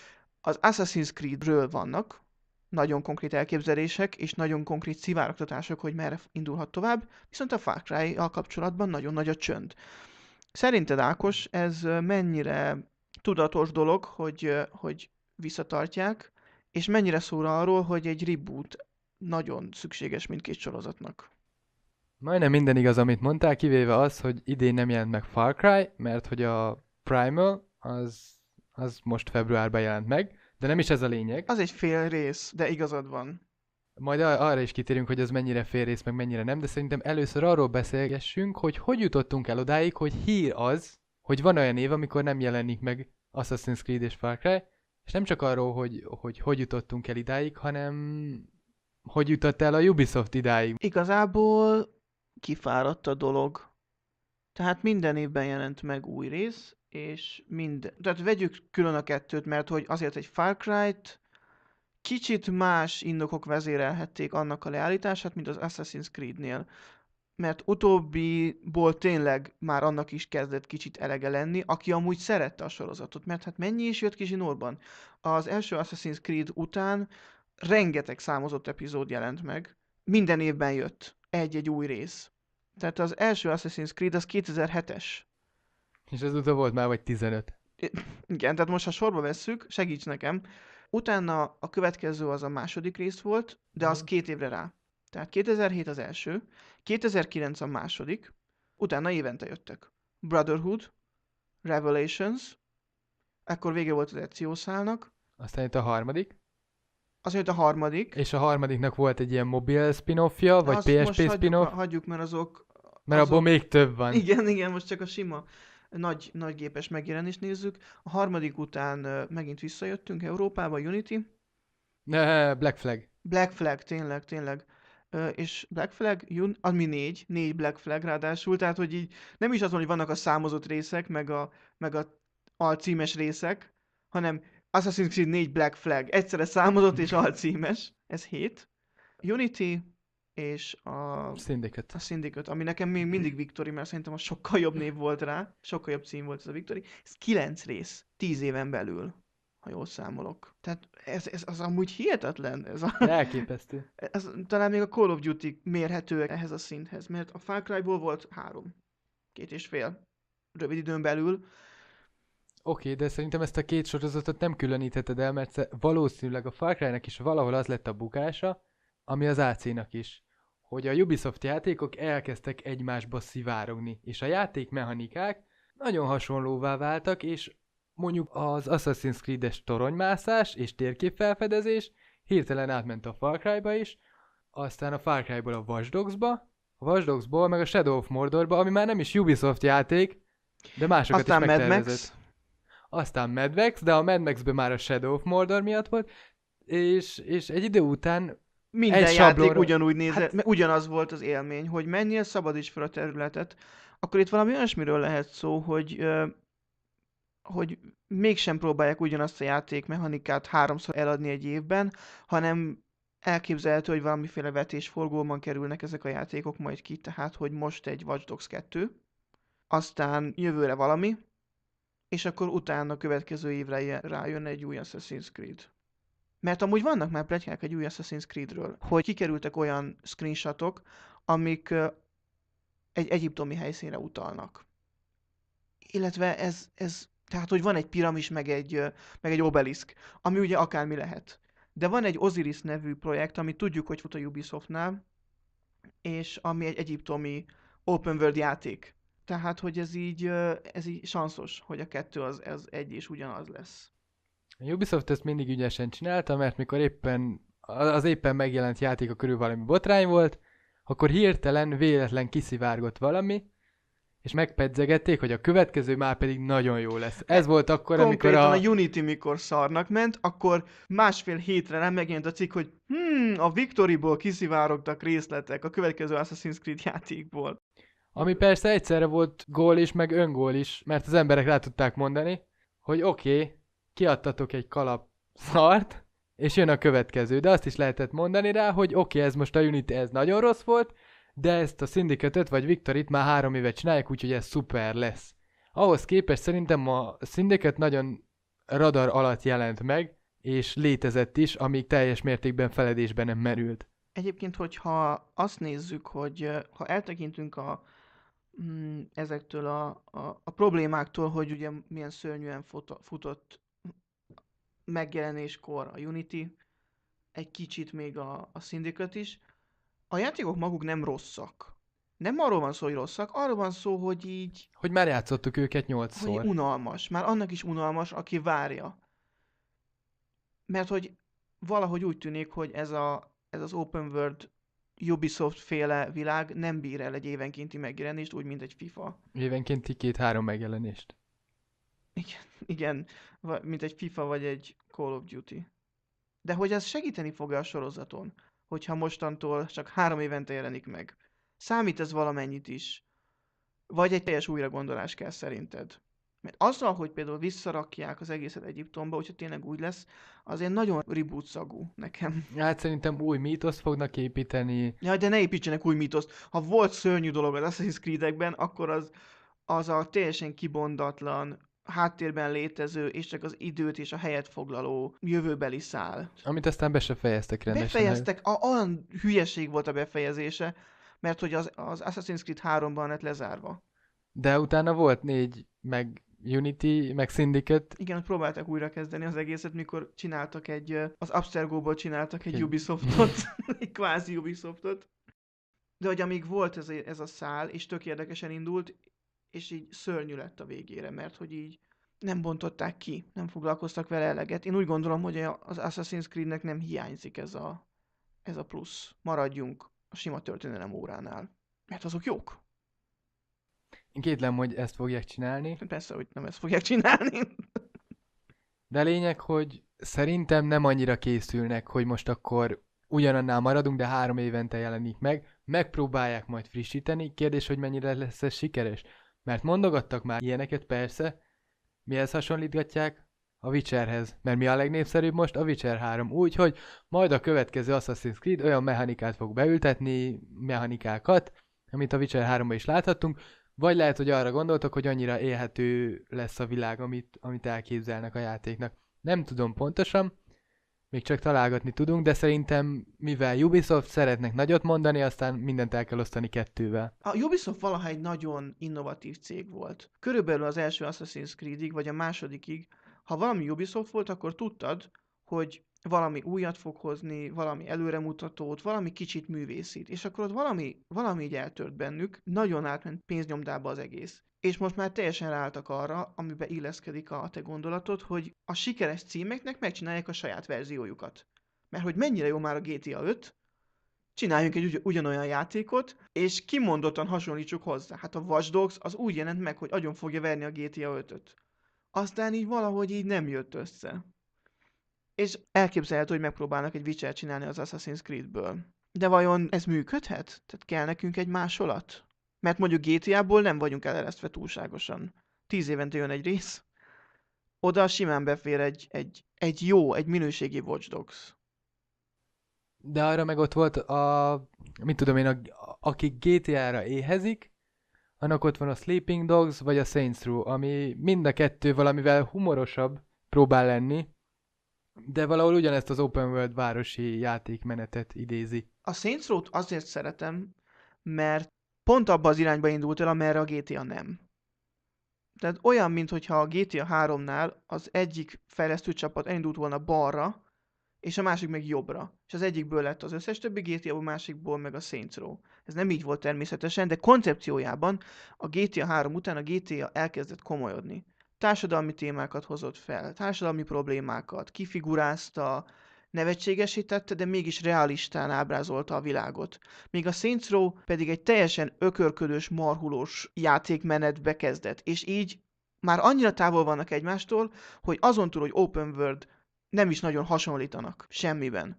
az Assassin's Creedről vannak nagyon konkrét elképzelések és nagyon konkrét szivárogtatások, hogy merre indulhat tovább, viszont a Far Cry-al kapcsolatban nagyon nagy a csönd. Szerinted, Ákos, ez mennyire tudatos dolog, hogy, hogy visszatartják, és mennyire szól arról, hogy egy reboot nagyon szükséges mindkét sorozatnak? Majdnem minden igaz, amit mondtál, kivéve az, hogy idén nem jelent meg Far Cry, mert hogy a Primal az, az most februárban jelent meg, de nem is ez a lényeg. Az egy fél rész, de igazad van. Majd ar- arra is kitérünk, hogy az mennyire félrész, meg mennyire nem, de szerintem először arról beszélgessünk, hogy hogy jutottunk el odáig, hogy hír az, hogy van olyan év, amikor nem jelenik meg Assassin's Creed és Far Cry, és nem csak arról, hogy hogy, hogy jutottunk el idáig, hanem hogy jutott el a Ubisoft idáig. Igazából kifáradt a dolog. Tehát minden évben jelent meg új rész, és mind... Tehát vegyük külön a kettőt, mert hogy azért egy Far Cry-t kicsit más indokok vezérelhették annak a leállítását, mint az Assassin's Creed-nél. Mert utóbbiból tényleg már annak is kezdett kicsit elege lenni, aki amúgy szerette a sorozatot, mert hát mennyi is jött ki zsinórban. Az első Assassin's Creed után rengeteg számozott epizód jelent meg. Minden évben jött egy-egy új rész. Tehát az első Assassin's Creed az kétezer-hetes. És azóta volt már vagy tizenöt. Igen, tehát most ha sorba vesszük, segíts nekem. Utána a következő az a második rész volt, de az Mhm. két évre rá. Tehát kétezer-hét az első, kétezer-kilenc a második, utána évente jöttek. Brotherhood, Revelations, ekkor vége volt az Ezio szálnak, Aztán itt a harmadik. Az jött a harmadik. És a harmadiknak volt egy ilyen mobil spin-offja, vagy Azt pé es most pé hagyjuk, spin-off, hagyjuk, mert azok... mert azok... abból még több van. Igen, igen, most csak a sima nagy, nagy gépes megjelenést nézzük. A harmadik után uh, megint visszajöttünk Európába, Unity. Ne, Black Flag. Black Flag, tényleg, tényleg. Uh, és Black Flag, Un- ami négy, négy Black Flag ráadásul, tehát hogy így nem is az van, hogy vannak a számozott részek, meg a, meg a alcímes részek, hanem Assassin's Creed négy Black Flag, egyszerre számozott és alcímes, ez hét. Unity és a, Syndicate. a Syndicate, ami nekem még mindig Victory, mert szerintem az sokkal jobb név volt rá, sokkal jobb cím volt ez a Victory. Ez kilenc rész, tíz éven belül, ha jól számolok. Tehát ez, ez az amúgy hihetetlen. Ez, a, Elképesztő. ez talán még a Call of Duty mérhető ehhez a szinthez, mert a Far Cryból volt három, két és fél, rövid időn belül. Oké, okay, de szerintem ezt a két sorozatot nem különítheted el, mert sze- valószínűleg a Far Cry-nak is valahol az lett a bukása, ami az á cé-nak is, hogy a Ubisoft játékok elkezdtek egymásba szivárogni, és a játékmechanikák nagyon hasonlóvá váltak, és mondjuk az Assassin's Creed-es toronymászás és térképfelfedezés hirtelen átment a Far Cry-ba is, aztán a Far Cry-ból a Watch Dogs-ba, a Watch Dogs-ból meg a Shadow of Mordorba, ami már nem is Ubisoft játék, de másokat Aztán is Mad megtervezett. Max. Aztán Mad Max, de a Mad Max-ben már a Shadow of Mordor miatt volt, és, és egy idő után Minden egy játék sablonra- ugyanúgy nézett, Hát- hát... ugyanaz volt az élmény, hogy menjél, szabadíts fel a területet. Akkor itt valami olyasmiről lehet szó, hogy, ö, hogy mégsem próbálják ugyanazt a játékmechanikát háromszor eladni egy évben, hanem elképzelhető, hogy valamiféle vetésforgóban kerülnek ezek a játékok majd ki, tehát hogy most egy Watch Dogs kettő, aztán jövőre valami, és akkor utána a következő évre rájön egy új Assassin's Creed. Mert amúgy vannak már pletykák egy új Assassin's Creedről, hogy kikerültek olyan screenshotok, amik ö, egy egyiptomi helyszínre utalnak. Illetve ez, ez, tehát hogy van egy piramis, meg egy, ö, meg egy obeliszk, ami ugye akármi lehet. De van egy Osiris nevű projekt, ami tudjuk, hogy fut a Ubisoftnál, és ami egy egyiptomi open world játék. Tehát, hogy ez így, ö, ez így sanszos, hogy a kettő az, az egy és ugyanaz lesz. A Ubisoft ezt mindig ügyesen csinálta, mert mikor éppen az éppen megjelent játéka körül valami botrány volt, akkor hirtelen, véletlen kiszivárgott valami, és megpedzegették, hogy a következő már pedig nagyon jó lesz. Ez volt akkor, amikor Konkrétan a... a Unity mikor szarnak ment, akkor másfél hétre nem megjelent a cikk, hogy hmm, a Victoryból kiszivárogtak részletek a következő Assassin's Creed játékból. Ami persze egyszerre volt gól is, meg öngól is, mert az emberek rá tudták mondani, hogy oké, okay, kiadtatok egy kalap szart, és jön a következő. De azt is lehetett mondani rá, hogy oké, okay, ez most a Unity, ez nagyon rossz volt, de ezt a Syndicate-öt vagy Victory-t már három éve csinálják, úgyhogy ez szuper lesz. Ahhoz képest szerintem a Syndicate nagyon radar alatt jelent meg, és létezett is, amíg teljes mértékben feledésben nem merült. Egyébként, hogyha azt nézzük, hogy ö, ha eltekintünk a, mm, ezektől a, a, a problémáktól, hogy ugye milyen szörnyűen fut, futott megjelenéskor a Unity, egy kicsit még a, a Syndicate is, a játékok maguk nem rosszak. Nem arról van szó, hogy rosszak, arról van szó, hogy így Hogy már játszottuk őket nyolcszor. hogy unalmas. Már annak is unalmas, aki várja. Mert hogy valahogy úgy tűnik, hogy ez, a, ez az open world Ubisoft féle világ nem bír el egy évenkénti megjelenést, úgy, mint egy FIFA. Évenkénti két-három megjelenést. Igen, igen, va- mint egy FIFA vagy egy Call of Duty. De hogy ez segíteni fog a sorozaton, hogyha mostantól csak három évente jelenik meg. Számít ez valamennyit is? Vagy egy teljes újragondolás kell szerinted? Mert azzal, hogy például visszarakják az egészet Egyiptomba, hogyha tényleg úgy lesz, azért nagyon reboot szagú nekem. Hát szerintem új mítoszt fognak építeni. Jaj, de ne építsenek új mítoszt. Ha volt szörnyű dolog az Assassin's Creed-ekben, akkor az, az a teljesen kibondatlan, háttérben létező, és csak az időt és a helyet foglaló jövőbeli szál. Amit aztán be se fejeztek rendesen. Befejeztek, a, olyan hülyeség volt a befejezése, mert hogy az, az Assassin's Creed háromban lett lezárva. De utána volt négy, meg Unity, meg Syndicate. Igen, ott próbálták újra kezdeni az egészet, mikor csináltak egy, ö, az Abstergo-ból csináltak egy Egy- Ubisoftot, egy kvázi Ubisoftot. De hogy amíg volt ez a, ez a szál, és tök érdekesen indult, és így szörnyű lett a végére, mert hogy így nem bontották ki, nem foglalkoztak vele eleget. Én úgy gondolom, hogy az Assassin's Creednek nem hiányzik ez a, ez a plusz. Maradjunk a sima történelem óránál. Mert azok jók. Én kétlem, hogy ezt fogják csinálni. Persze, hogy nem ezt fogják csinálni. De a lényeg, hogy szerintem nem annyira készülnek, hogy most akkor ugyanannál maradunk, de három évente jelenik meg. Megpróbálják majd frissíteni. Kérdés, hogy mennyire lesz ez sikeres. Mert mondogattak már ilyeneket, persze. Mihez hasonlítgatják? A Witcherhez. Mert mi a legnépszerűbb most? A Witcher három. Úgyhogy majd a következő Assassin's Creed olyan mechanikát fog beültetni, mechanikákat, amit a Witcher háromban is láthattunk, vagy lehet, hogy arra gondoltok, hogy annyira élhető lesz a világ, amit, amit elképzelnek a játéknak. Nem tudom pontosan, még csak találgatni tudunk, de szerintem, mivel Ubisoft szeretnek nagyot mondani, aztán mindent el kell osztani kettővel. A Ubisoft valaha egy nagyon innovatív cég volt. Körülbelül az első Assassin's Creedig, vagy a másodikig, ha valami Ubisoft volt, akkor tudtad, hogy valami újat fog hozni, valami előremutatót, valami kicsit művészít. És akkor ott valami, valami így eltört bennük, nagyon átment pénznyomdába az egész. És most már teljesen ráálltak arra, amiben illeszkedik a te gondolatod, hogy a sikeres címeknek megcsinálják a saját verziójukat. Mert hogy mennyire jó már a gé té á öt, csináljunk egy ugy- ugyanolyan játékot, és kimondottan hasonlítsuk hozzá. Hát a Watch Dogs az úgy jelent meg, hogy agyon fogja verni a gé té á ötöt. Aztán így valahogy így nem jött össze. És elképzelhető, hogy megpróbálnak egy Witcher csinálni az Assassin's Creedből. De vajon ez működhet? Tehát kell nekünk egy másolat? Mert mondjuk gé té á-ból nem vagyunk eleresztve túlságosan. Tíz évente jön egy rész. Oda simán befér egy, egy, egy jó, egy minőségi Watch Dogs. De arra meg ott volt a, mit tudom én, a, akik gé té á-ra éhezik, annak ott van a Sleeping Dogs, vagy a Saints Row, ami mind a kettő valamivel humorosabb próbál lenni, de valahol ugyanezt az open world városi játékmenetet idézi. A Saints Row-t azért szeretem, mert pont abba az irányba indult el, amerre a gé té á nem. Tehát olyan, mintha a gé té á háromnál az egyik fejlesztő csapat elindult volna balra, és a másik meg jobbra. És az egyikből lett az összes többi gé té á, a másikból meg a Saints Row. Ez nem így volt természetesen, de koncepciójában a gé té á három után a gé té á elkezdett komolyodni. Társadalmi témákat hozott fel, társadalmi problémákat, kifigurázta, nevetségesítette, de mégis realistán ábrázolta a világot. Míg a Saints Row pedig egy teljesen ökörködős, marhulós játékmenetbe kezdett, és így már annyira távol vannak egymástól, hogy azon túl, hogy open world, nem is nagyon hasonlítanak semmiben.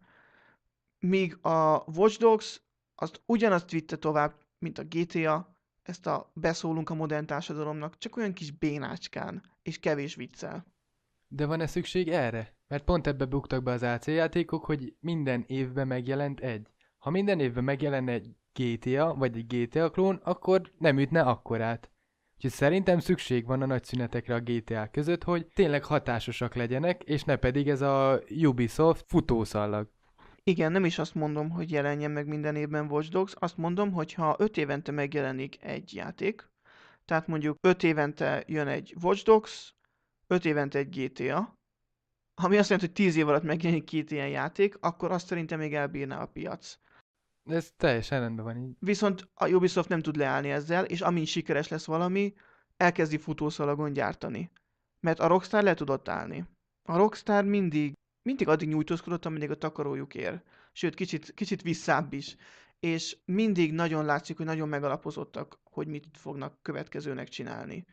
Míg a Watch Dogs azt ugyanazt vitte tovább, mint a gé té á, ezt a beszólunk a modern társadalomnak, csak olyan kis bénácskán, és kevés viccel. De van-e szükség erre? Mert pont ebbe buktak be az á cé játékok, hogy minden évben megjelent egy. Ha minden évben megjelenne egy gé té á, vagy egy gé té á klón, akkor nem ütne akkorát. Úgyhogy szerintem szükség van a nagy szünetekre a gé té á között, hogy tényleg hatásosak legyenek, és ne pedig ez a Ubisoft futószallag. Igen, nem is azt mondom, hogy jelenjen meg minden évben Watch Dogs, azt mondom, hogy ha öt évente megjelenik egy játék, tehát mondjuk öt évente jön egy Watch Dogs, öt évente egy gé té á, ami azt jelenti, hogy tíz év alatt megjelenik két ilyen játék, akkor azt szerintem még elbírná a piac. Ez teljesen rendben van így. Viszont a Ubisoft nem tud leállni ezzel, és amint sikeres lesz valami, elkezdi futószalagon gyártani. Mert a Rockstar le tudott állni. A Rockstar mindig, mindig addig nyújtózkodott, ameddig a takarójuk ér. Sőt, kicsit, kicsit visszább is. És mindig nagyon látszik, hogy nagyon megalapozottak, hogy mit fognak következőnek csinálni.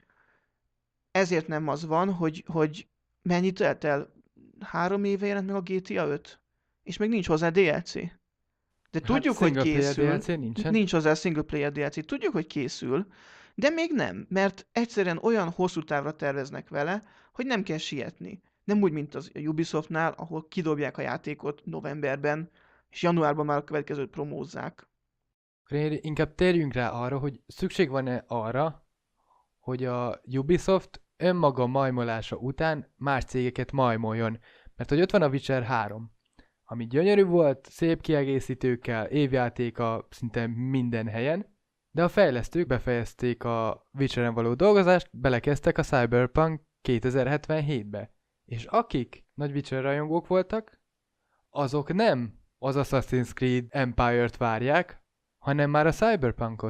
Ezért nem az van, hogy, hogy mennyit telt el? Három éve jelent meg a gé té á öt? És még nincs hozzá dé el cé. De tudjuk, hát, hogy készül. dé el cé nincsen. Nincs hozzá single player dé el cé. Tudjuk, hogy készül, de még nem, mert egyszerűen olyan hosszú távra terveznek vele, hogy nem kell sietni. Nem úgy, mint az Ubisoftnál, ahol kidobják a játékot novemberben, és januárban már a következőt promózzák. Én inkább térjünk rá arra, hogy szükség van-e arra, hogy a Ubisoft önmaga majmolása után más cégeket majmoljon. Mert hogy ott van a Witcher három, ami gyönyörű volt, szép kiegészítőkkel, évjátéka szinte minden helyen, de a fejlesztők befejezték a Witcheren való dolgozást, belekezdtek a Cyberpunk kétezer-hetvenhétbe. És akik nagy Witcher rajongók voltak, azok nem az Assassin's Creed Empire-t várják, hanem már a Cyberpunkot.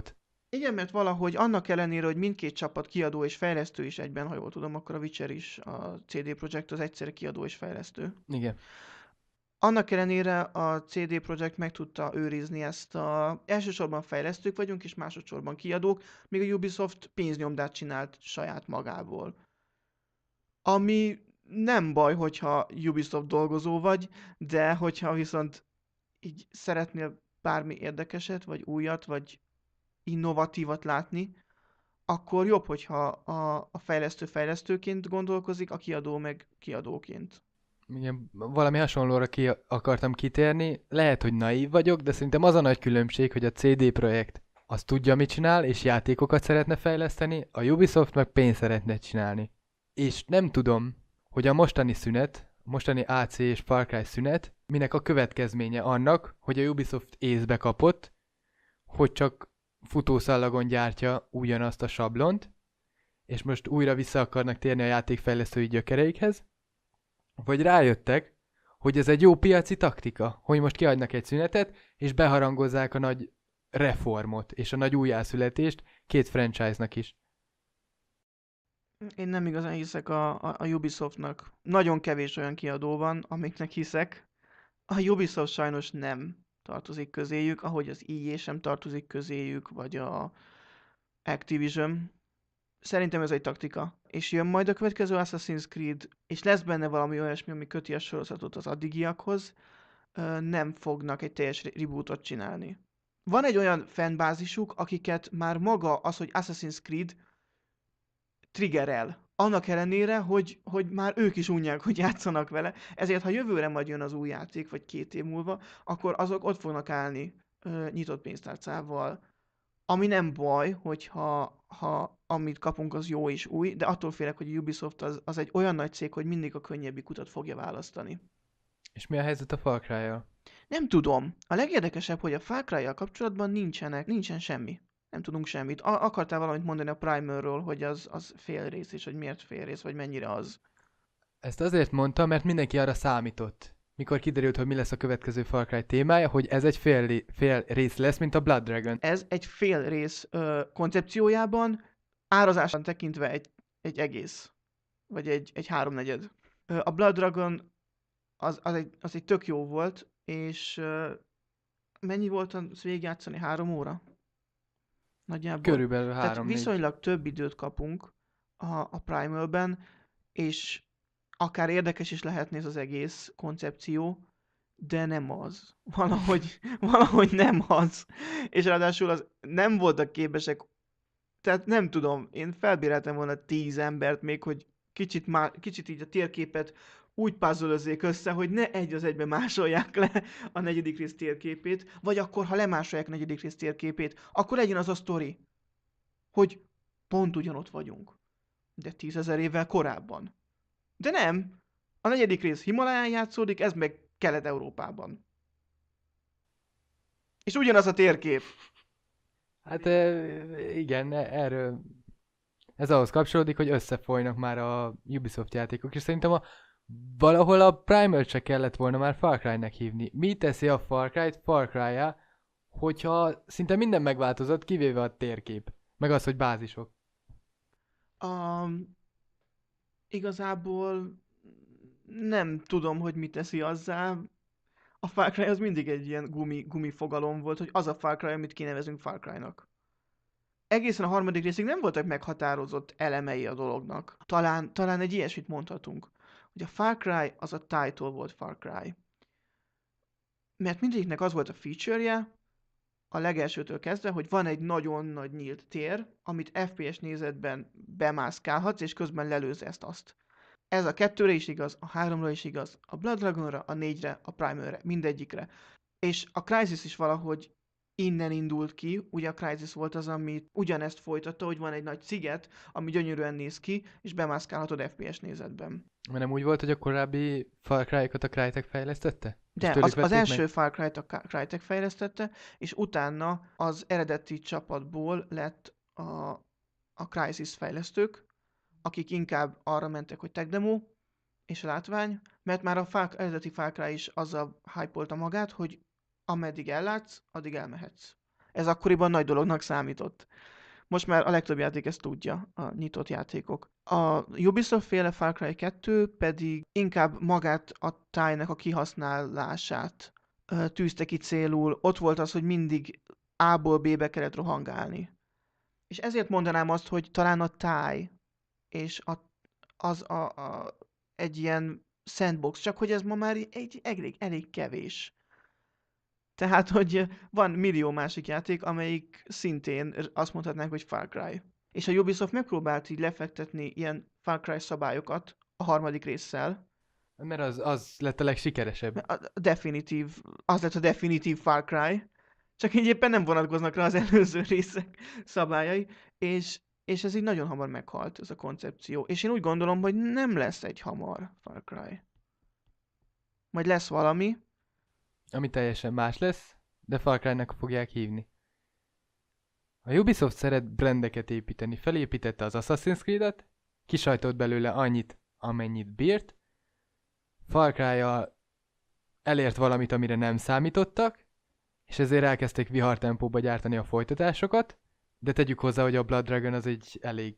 Igen, mert valahogy annak ellenére, hogy mindkét csapat kiadó és fejlesztő is egyben, ha jól tudom, akkor a Witcher is, a cé dé Projekt az egyszerre kiadó és fejlesztő. Igen. Annak ellenére a cé dé Projekt meg tudta őrizni ezt a... Elsősorban fejlesztők vagyunk, és másodszorban kiadók, míg a Ubisoft pénznyomdát csinált saját magából. Ami nem baj, hogyha Ubisoft dolgozó vagy, de hogyha viszont így szeretnél bármi érdekeset, vagy újat, vagy innovatívat látni, akkor jobb, hogyha a, a fejlesztő fejlesztőként gondolkozik, a kiadó meg kiadóként. Igen, valami hasonlóra ki akartam kitérni. Lehet, hogy naív vagyok, de szerintem az a nagy különbség, hogy a cé dé Projekt az tudja, mit csinál, és játékokat szeretne fejleszteni, a Ubisoft meg pénzt szeretne csinálni. És nem tudom, hogy a mostani szünet, a mostani á cé és Far Cry szünet, minek a következménye annak, hogy a Ubisoft észbe kapott, hogy csak futószallagon gyártja ugyanazt a sablont, és most újra vissza akarnak térni a játékfejlesztői gyökereikhez, vagy rájöttek, hogy ez egy jó piaci taktika, hogy most kiadnak egy szünetet, és beharangozzák a nagy reformot és a nagy újjászületést két franchise-nak is. Én nem igazán hiszek a, a, a Ubisoftnak. Nagyon kevés olyan kiadó van, amiknek hiszek. A Ubisoft sajnos nem tartozik közéjük, ahogy az i á sem tartozik közéjük, vagy a Activision. Szerintem ez egy taktika. És jön majd a következő Assassin's Creed, és lesz benne valami olyasmi, ami köti a sorozatot az addigiakhoz, nem fognak egy teljes rebootot csinálni. Van egy olyan fanbázisuk, akiket már maga az, hogy Assassin's Creed triggerel. Annak ellenére, hogy, hogy már ők is unják, hogy játszanak vele. Ezért, ha jövőre majd jön az új játék, vagy két év múlva, akkor azok ott fognak állni ö, nyitott pénztárcával. Ami nem baj, hogyha ha amit kapunk, az jó és új, de attól félek, hogy a Ubisoft az, az egy olyan nagy cég, hogy mindig a könnyebbik utat fogja választani. És mi a helyzet a Far Cry-jal? Nem tudom. A legérdekesebb, hogy a Far Cry-jal kapcsolatban nincsenek, nincsen semmi. Nem tudunk semmit. A- akartál valamit mondani a Primerről, hogy az, az fél rész, és hogy miért fél rész, vagy mennyire az? Ezt azért mondtam, mert mindenki arra számított. Mikor kiderült, hogy mi lesz a következő Far Cry témája, hogy ez egy fél, ré- fél rész lesz, mint a Blood Dragon. Ez egy fél rész ö, koncepciójában, árazásán tekintve egy, egy egész. Vagy egy, egy háromnegyed. Ö, a Blood Dragon az, az, egy, az egy tök jó volt, és ö, mennyi volt az végigjátszani? Három óra? Nagyjából. Körülbelül Tehát három-négy. viszonylag több időt kapunk a, a Primalben, és akár érdekes is lehetne ez az egész koncepció, de nem az. Valahogy, valahogy nem az. És ráadásul az nem voltak képesek, tehát nem tudom, én felbéreltem volna tíz embert még, hogy kicsit, má, kicsit így a térképet úgy puzzle össze, hogy ne egy az egybe másolják le a negyedik rész térképét, vagy akkor, ha lemásolják a negyedik rész térképét, akkor legyen az a sztori, hogy pont ugyanott vagyunk, de tízezer évvel korábban. De nem. A negyedik rész Himaláján játszódik, ez meg Kelet-Európában. És ugyanaz a térkép. Hát e, igen, e- erről... Ez ahhoz kapcsolódik, hogy összefolynak már a Ubisoft játékok, és szerintem a, valahol a Primal se kellett volna már Far Cry-nek hívni. Mi teszi a Far Cry-t Far Cry-já, hogyha szinte minden megváltozott, kivéve a térkép, meg az, hogy bázisok. Um, igazából nem tudom, hogy mit teszi azzá. A Far Cry az mindig egy ilyen gumi, gumi fogalom volt, hogy az a Far Cry, amit kinevezünk Far Cry-nak. Egészen a harmadik részig nem voltak meghatározott elemei a dolognak. Talán, talán egy ilyesmit mondhatunk, hogy a Far Cry az a title volt Far Cry. Mert mindegyiknek az volt a feature-je, a legelsőtől kezdve, hogy van egy nagyon nagy nyílt tér, amit ef pé es nézetben bemászkálhatsz, és közben lelőz ezt azt. Ez a kettőre is igaz, a háromra is igaz, a Blood Dragonra, a négyre, a Primerre, mindegyikre. És a Crysis is valahogy innen indult ki, ugye a Crysis volt az, ami ugyanezt folytatta, hogy van egy nagy sziget, ami gyönyörűen néz ki, és bemászkálhatod ef pé es nézetben. Mert nem úgy volt, hogy a korábbi Far Cry-okat a Crytek fejlesztette? De az, az első Far Cry-t a Crytek fejlesztette, és utána az eredeti csapatból lett a, a Crysis fejlesztők, akik inkább arra mentek, hogy tech demo és a látvány, mert már a Far, eredeti Far Cry is azzal hype-olta magát, hogy ameddig ellátsz, addig elmehetsz. Ez akkoriban nagy dolognak számított. Most már a legtöbb játék ezt tudja, a nyitott játékok. A Ubisoft féle Far Cry kettő pedig inkább magát a tájnak a kihasználását ö, tűzte ki célul. Ott volt az, hogy mindig A-ból B-be kellett rohangálni. És ezért mondanám azt, hogy talán a táj és a, az a, a, egy ilyen sandbox, csak hogy ez ma már egy elég, elég kevés. Tehát, hogy van millió másik játék, amelyik szintén azt mondhatnánk, hogy Far Cry. És a Ubisoft megpróbált így lefektetni ilyen Far Cry szabályokat a harmadik résszel. Mert az, az lett a legsikeresebb. A definitív, az lett a definitív Far Cry, csak így éppen nem vonatkoznak rá az előző részek szabályai, és, és ez így nagyon hamar meghalt, ez a koncepció. És én úgy gondolom, hogy nem lesz egy hamar Far Cry. Majd lesz valami, Ami teljesen más lesz, de Far Cry-nak fogják hívni. A Ubisoft szeret brandeket építeni. Felépítette az Assassin's Creed-et, kisajtott belőle annyit, amennyit bírt. Far Cry-jal elért valamit, amire nem számítottak, és ezért elkezdték vihartempóba gyártani a folytatásokat, de tegyük hozzá, hogy a Blood Dragon az egy elég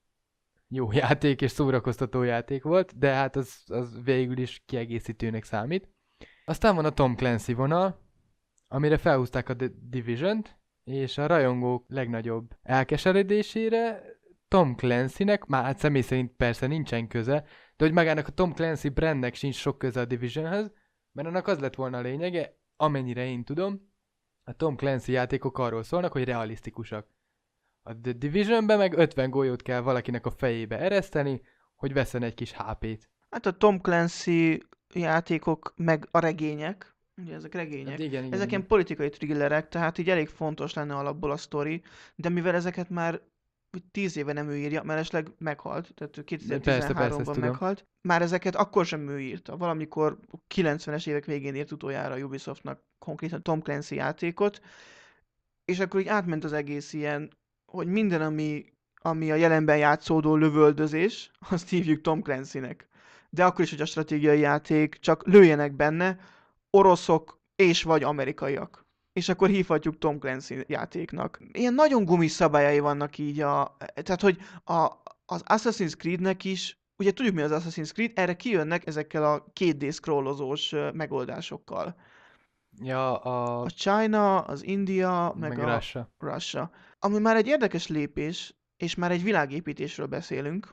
jó játék és szórakoztató játék volt, de hát az, az végül is kiegészítőnek számít. Aztán van a Tom Clancy vonal, amire felhúzták a The Division-t, és a rajongók legnagyobb elkeseredésére Tom Clancy-nek, már hát személy szerint persze nincsen köze, de hogy magának a Tom Clancy brandnek sincs sok köze a Divisionhez, mert annak az lett volna a lényege, amennyire én tudom, a Tom Clancy játékok arról szólnak, hogy realisztikusak. A The Divisionben meg ötven golyót kell valakinek a fejébe ereszteni, hogy veszen egy kis há pét. Hát a Tom Clancy játékok, meg a regények, ugye ezek regények, Hát igen, igen, ezek igen. ilyen politikai thrillerek, tehát így elég fontos lenne alapból a sztori, de mivel ezeket már úgy tíz éve nem ő írja, mellesleg meghalt, tehát ő Persze, persze, kétezer-tizenháromban ezt tudom. meghalt, már ezeket akkor sem ő írta, valamikor kilencvenes évek végén írt utoljára a Ubisoftnak konkrétan Tom Clancy játékot, és akkor így átment az egész ilyen, hogy minden, ami, ami a jelenben játszódó lövöldözés, azt hívjuk Tom Clancy-nek. De akkor is, hogy a stratégiai játék, csak lőjenek benne oroszok és vagy amerikaiak. És akkor hívhatjuk Tom Clancy játéknak. Ilyen nagyon gumis szabályai vannak így a... Tehát, hogy a, az Assassin's Creed-nek is, ugye tudjuk mi az Assassin's Creed, erre kijönnek ezekkel a két dé scrollozós ö, megoldásokkal. Ja, a... A China, az India, meg, meg a Russia. Russia. Ami már egy érdekes lépés, és már egy világépítésről beszélünk,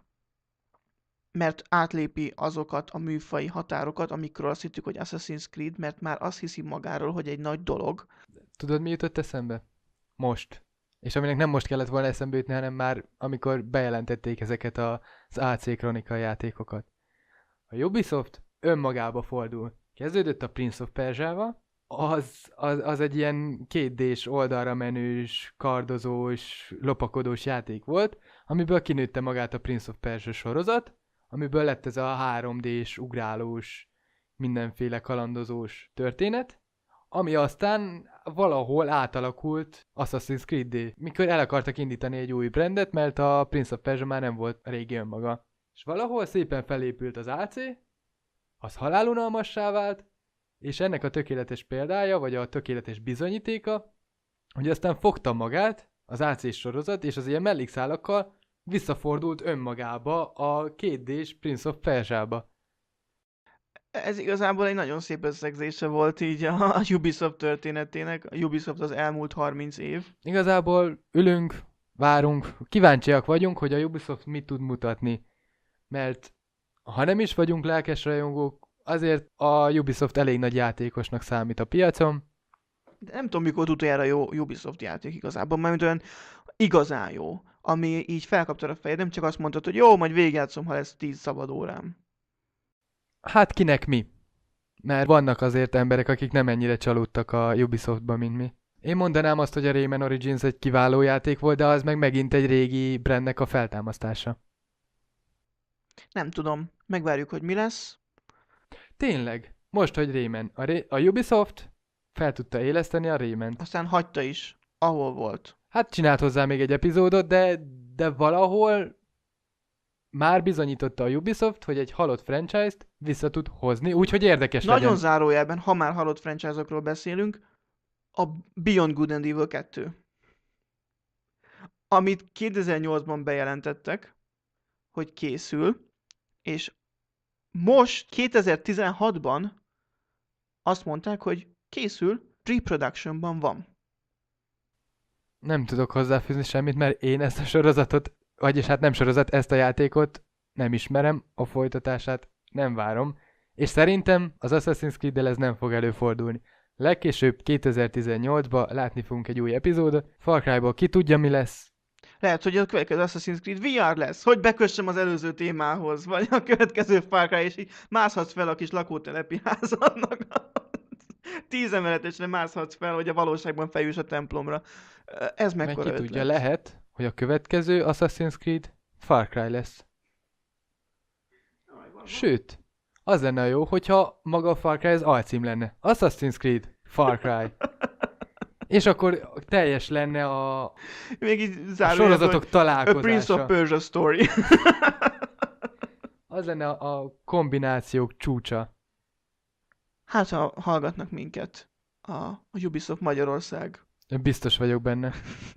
mert átlépi azokat a műfai határokat, amikről azt hittük, hogy Assassin's Creed, mert már azt hiszi magáról, hogy egy nagy dolog. Tudod, mi jutott eszembe? Most. És aminek nem most kellett volna eszembe jutni, hanem már amikor bejelentették ezeket a, az á cé Chronica játékokat. A Ubisoft önmagába fordul. Kezdődött a Prince of Persia-val, az, az, az egy ilyen kétdés oldalra menős, kardozós, lopakodós játék volt, amiből kinőtte magát a Prince of Persia sorozat, amiből lett ez a három dés, ugrálós, mindenféle kalandozós történet, ami aztán valahol átalakult Assassin's Creed-dé, mikor el akartak indítani egy új brandet, mert a Prince of Persia már nem volt régi önmaga. És valahol szépen felépült az á cé, az halálunalmassá vált, és ennek a tökéletes példája, vagy a tökéletes bizonyítéka, hogy aztán fogta magát az á cé sorozat, és az ilyen mellékszálakkal visszafordult önmagába a kétdés Prince of Persia-ba. Ez igazából egy nagyon szép összegzése volt így a, a Ubisoft történetének. A Ubisoft az elmúlt harminc év. Igazából ülünk, várunk, kíváncsiak vagyunk, hogy a Ubisoft mit tud mutatni. Mert ha nem is vagyunk lelkes rajongók, azért a Ubisoft elég nagy játékosnak számít a piacon. De nem tudom, mikor utoljára jó Ubisoft játék igazából, mert olyan igazán jó, ami így felkapta a fejed, nem csak azt mondtad, hogy jó, majd végigjátszom, ha lesz tíz szabad órám. Hát kinek mi? Mert vannak azért emberek, akik nem ennyire csalódtak a Ubisoftban, mint mi. Én mondanám azt, hogy a Rayman Origins egy kiváló játék volt, de az meg megint egy régi brandnek a feltámasztása. Nem tudom, megvárjuk, hogy mi lesz. Tényleg, most, hogy Rayman. A, Ray- a Ubisoft fel tudta éleszteni a Rayment. Aztán hagyta is, ahol volt. Hát csinált hozzá még egy epizódot, de, de valahol már bizonyította a Ubisoft, hogy egy halott franchise-t vissza tud hozni, úgyhogy érdekes Nagyon legyen. zárójelben, ha már halott franchise-okról beszélünk, a Beyond Good and Evil kettő. Amit kétezer-nyolcban bejelentettek, hogy készül, és most kétezer-tizenhatban azt mondták, hogy készül, pre-productionban van. Nem tudok hozzáfűzni semmit, mert én ezt a sorozatot, vagyis hát nem sorozat, ezt a játékot nem ismerem, a folytatását nem várom, és szerintem az Assassin's Creed-del ez nem fog előfordulni. Legkésőbb kétezer-tizennyolcban látni fogunk egy új epizódot, Far Cry-ból ki tudja mi lesz. Lehet, hogy a következő Assassin's Creed vé er lesz, hogy bekössem az előző témához, vagy a következő Far Cry, és így mászhatsz fel a kis lakótelepi házadnak. Tíz emeletesre mászhatsz fel, hogy a valóságban feljuss a templomra. Ez Meg mekkora ki ötlet. tudja, lehet, hogy a következő Assassin's Creed Far Cry lesz. Sőt, az lenne jó, hogyha maga a Far Cry az alcím lenne. Assassin's Creed Far Cry. És akkor teljes lenne a, Még így a zárójelben, sorozatok hogy találkozása. A Prince of Persia Story. Az lenne a, a kombinációk csúcsa. Hát, ha hallgatnak minket a, a Ubisoft Magyarország. Biztos vagyok benne.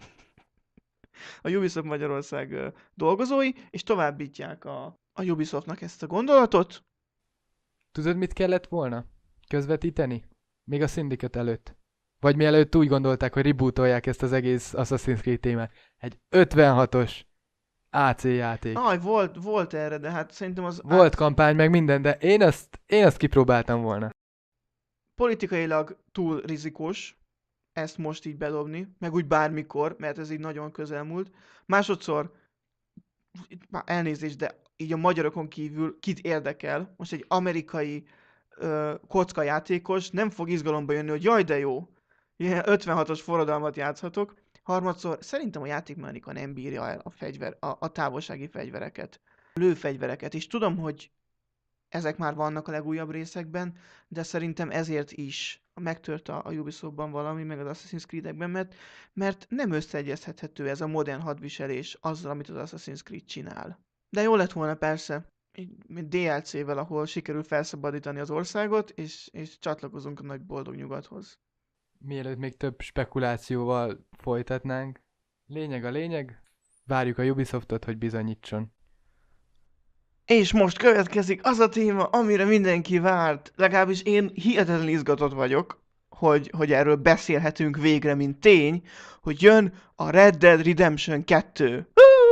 A Ubisoft Magyarország ö, dolgozói, és továbbítják a, a Ubisoftnak ezt a gondolatot. Tudod, mit kellett volna? Közvetíteni? Még a Syndicate előtt. Vagy mielőtt úgy gondolták, hogy rebootolják ezt az egész Assassin's Creed témát. Egy ötvenhatos á cé játék. Aj, volt, volt erre, de hát szerintem az... Volt kampány, meg minden, de én azt, én azt kipróbáltam volna. Politikailag túl rizikós ezt most így bedobni, meg úgy bármikor, mert ez így nagyon közel múlt. Másodszor, már elnézést, de így a magyarokon kívül kit érdekel, most egy amerikai ö, kockajátékos nem fog izgalomba jönni, hogy jaj de jó, ilyen ötvenhatos forradalmat játszhatok. Harmadszor, szerintem a játékmechanika nem bírja el a, fegyver, a, a távolsági fegyvereket, lőfegyvereket, és tudom, hogy ezek már vannak a legújabb részekben, de szerintem ezért is megtört a, a Ubisoftban valami, meg az Assassin's Creed-ekben, mert, mert nem összeegyeztethető ez a modern hadviselés azzal, amit az Assassin's Creed csinál. De jó lett volna persze, egy dé el cé-vel, ahol sikerül felszabadítani az országot, és, és csatlakozunk a nagy boldog nyugathoz. Mielőtt még több spekulációval folytatnánk. Lényeg a lényeg, várjuk a Ubisoftot, hogy bizonyítson. És most következik az a téma, amire mindenki várt. Legalábbis én hihetetlenül izgatott vagyok, hogy, hogy erről beszélhetünk végre, mint tény, hogy jön a Red Dead Redemption kettő.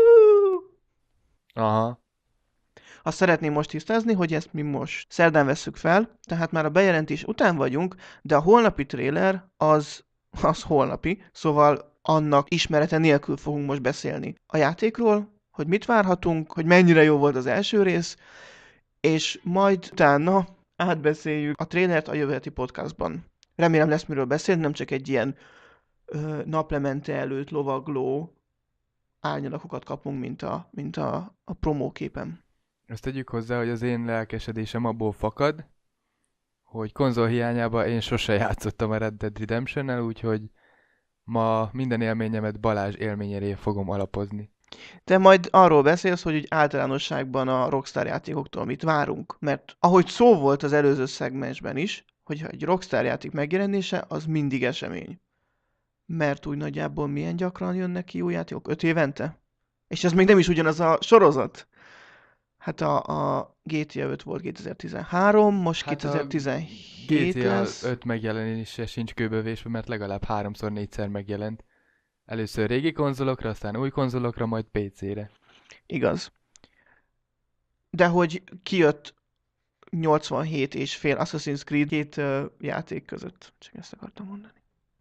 Aha. Azt szeretném most tisztázni, hogy ezt mi most szerdán vesszük fel, tehát már a bejelentés után vagyunk, de a holnapi trailer az, az holnapi, szóval annak ismerete nélkül fogunk most beszélni a játékról, hogy mit várhatunk, hogy mennyire jó volt az első rész, és majd utána átbeszéljük a trailert a jövő heti podcastban. Remélem lesz miről beszélni, nem csak egy ilyen ö, naplemente előtt lovagló árnyalakokat kapunk, mint a, mint a, a promóképen. Ezt tegyük hozzá, hogy az én lelkesedésem abból fakad, hogy konzol hiányában én sose játszottam a Red Dead Redemption-nel, úgyhogy ma minden élményemet Balázs élményére fogom alapozni. Te majd arról beszélsz, hogy úgy általánosságban a Rockstar játékoktól mit várunk. Mert ahogy szó volt az előző szegmensben is, hogyha egy Rockstar játék megjelenése, az mindig esemény. Mert úgy nagyjából milyen gyakran jönnek ki új játékok? Öt évente? És ez még nem is ugyanaz a sorozat. Hát a, a gé té á öt volt kétezer-tizenhárom, most Hát kétezer-tizenhét gé té á lesz. öt megjelenése sincs kőbevésve, mert legalább háromszor, négyszer megjelent. Először régi konzolokra, aztán új konzolokra, majd pé cére. Igaz. De hogy kijött nyolcvanhét és fél Assassin's Creed két uh, játék között. Csak ezt akartam mondani.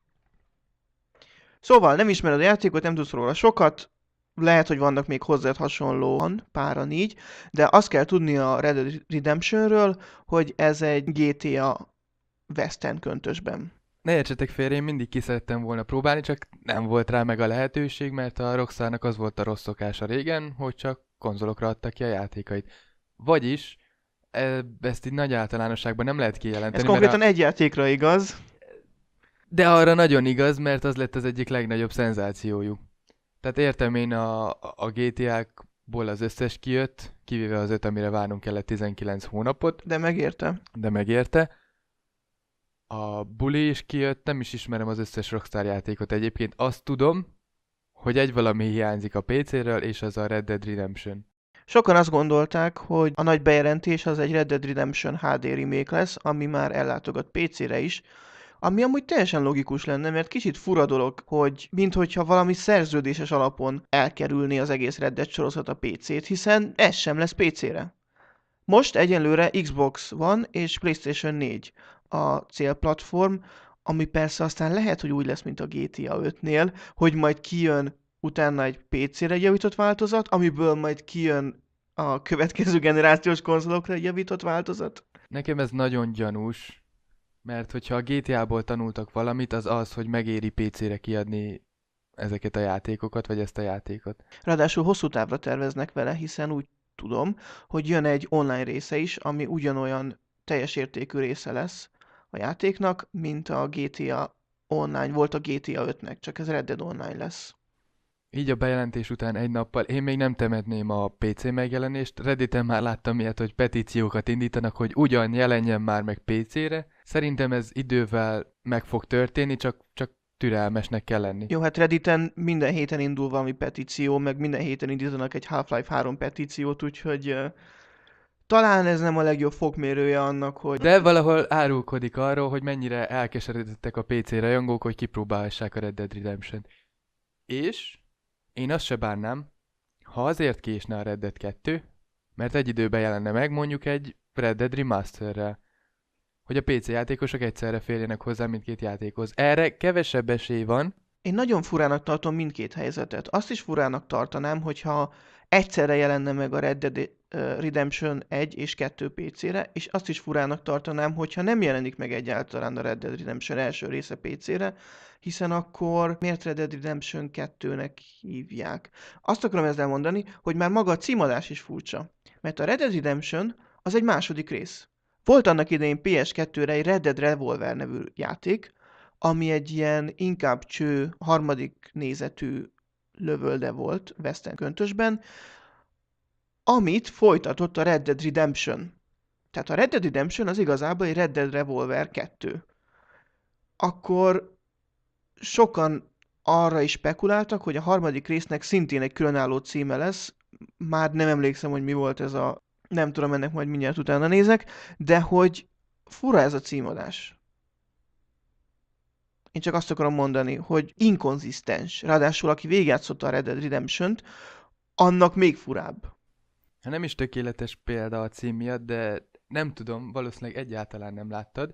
Szóval nem ismered a játékot, nem tudsz róla sokat, lehet, hogy vannak még hozzád hasonlóan, pára négy, de azt kell tudni a Red Dead Redemptionről, hogy ez egy gé té á Western köntösben. Ne értsetek félre, én mindig ki szerettem volna próbálni, csak nem volt rá meg a lehetőség, mert a Rockstarnak az volt a rossz szokása régen, hogy csak konzolokra adta ki a játékait. Vagyis, ezt így nagy általánosságban nem lehet kijelenteni. Ez konkrétan a... egy játékra igaz. De arra nagyon igaz, mert az lett az egyik legnagyobb szenzációjuk. Tehát értem én a, a gé té á-ból az összes kijött, kivéve az öt, amire várnunk kellett tizenkilenc hónapot. De megérte. De megérte. A Bully is kijött, nem is ismerem az összes Rockstar játékot egyébként. Azt tudom, hogy egy valami hiányzik a pé céről, és az a Red Dead Redemption. Sokan azt gondolták, hogy a nagy bejelentés az egy Red Dead Redemption há dé remake lesz, ami már ellátogat pé cére is, ami amúgy teljesen logikus lenne, mert kicsit fura dolog, hogy minthogyha valami szerződéses alapon elkerülni az egész Red Dead sorozat a pé cét, hiszen ez sem lesz pé cére. Most egyenlőre Xbox One és PlayStation négy a célplatform, ami persze aztán lehet, hogy úgy lesz, mint a gé té á ötnél, hogy majd kijön utána egy pé cére javított változat, amiből majd kijön a következő generációs konzolokra egy javított változat. Nekem ez nagyon gyanús, mert hogyha a gé té á-ból tanultak valamit, az az, hogy megéri pé cére kiadni ezeket a játékokat, vagy ezt a játékot. Ráadásul hosszú távra terveznek vele, hiszen úgy tudom, hogy jön egy online része is, ami ugyanolyan teljes értékű része lesz a játéknak, mint a gé té á Online volt a gé té á ötnek, csak ez Red Dead Online lesz. Így a bejelentés után egy nappal én még nem temetném a pé cé megjelenést. Redditen már láttam ilyet, hogy petíciókat indítanak, hogy ugyan jelenjen már meg pé cére. Szerintem ez idővel meg fog történni, csak, csak türelmesnek kell lenni. Jó, hát Redditen minden héten indul valami petíció, meg minden héten indítanak egy Half-Life három petíciót, úgyhogy uh, talán ez nem a legjobb fokmérője annak, hogy... De valahol árulkodik arról, hogy mennyire elkeseredettek a pé cé rajongók, hogy kipróbálhassák a Red Dead Redemption. És én azt se bánnám, ha azért késne a Red Dead kettő, mert egy időben jelenne meg mondjuk egy Red Dead Remasterrel, hogy a pé cé játékosok egyszerre férjenek hozzá mindkét játékhoz. Erre kevesebb esély van. Én nagyon furának tartom mindkét helyzetet. Azt is furának tartanám, hogyha egyszerre jelenne meg a Red Dead Redemption egy és kettő pé cére, és azt is furának tartanám, hogyha nem jelenik meg egyáltalán a Red Dead Redemption első része pé cére, hiszen akkor miért Red Dead Redemption kettőnek hívják? Azt akarom ezzel mondani, hogy már maga a címadás is furcsa, mert a Red Dead Redemption az egy második rész. Volt annak idején pé es kettőre egy Red Dead Revolver nevű játék, ami egy ilyen inkább cső, harmadik nézetű lövölde volt western köntösben, amit folytatott a Red Dead Redemption. Tehát a Red Dead Redemption az igazából egy Red Dead Revolver kettő. Akkor sokan arra is spekuláltak, hogy a harmadik résznek szintén egy különálló címe lesz. Már nem emlékszem, hogy mi volt ez a... Nem tudom, ennek majd mindjárt utána nézek, de hogy fura ez a címadás. Én csak azt akarom mondani, hogy inkonzisztens. Ráadásul, aki végigjátszotta a Red Dead Redemption-t, annak még furább. Nem is tökéletes példa a cím miatt, de nem tudom, valószínűleg egyáltalán nem láttad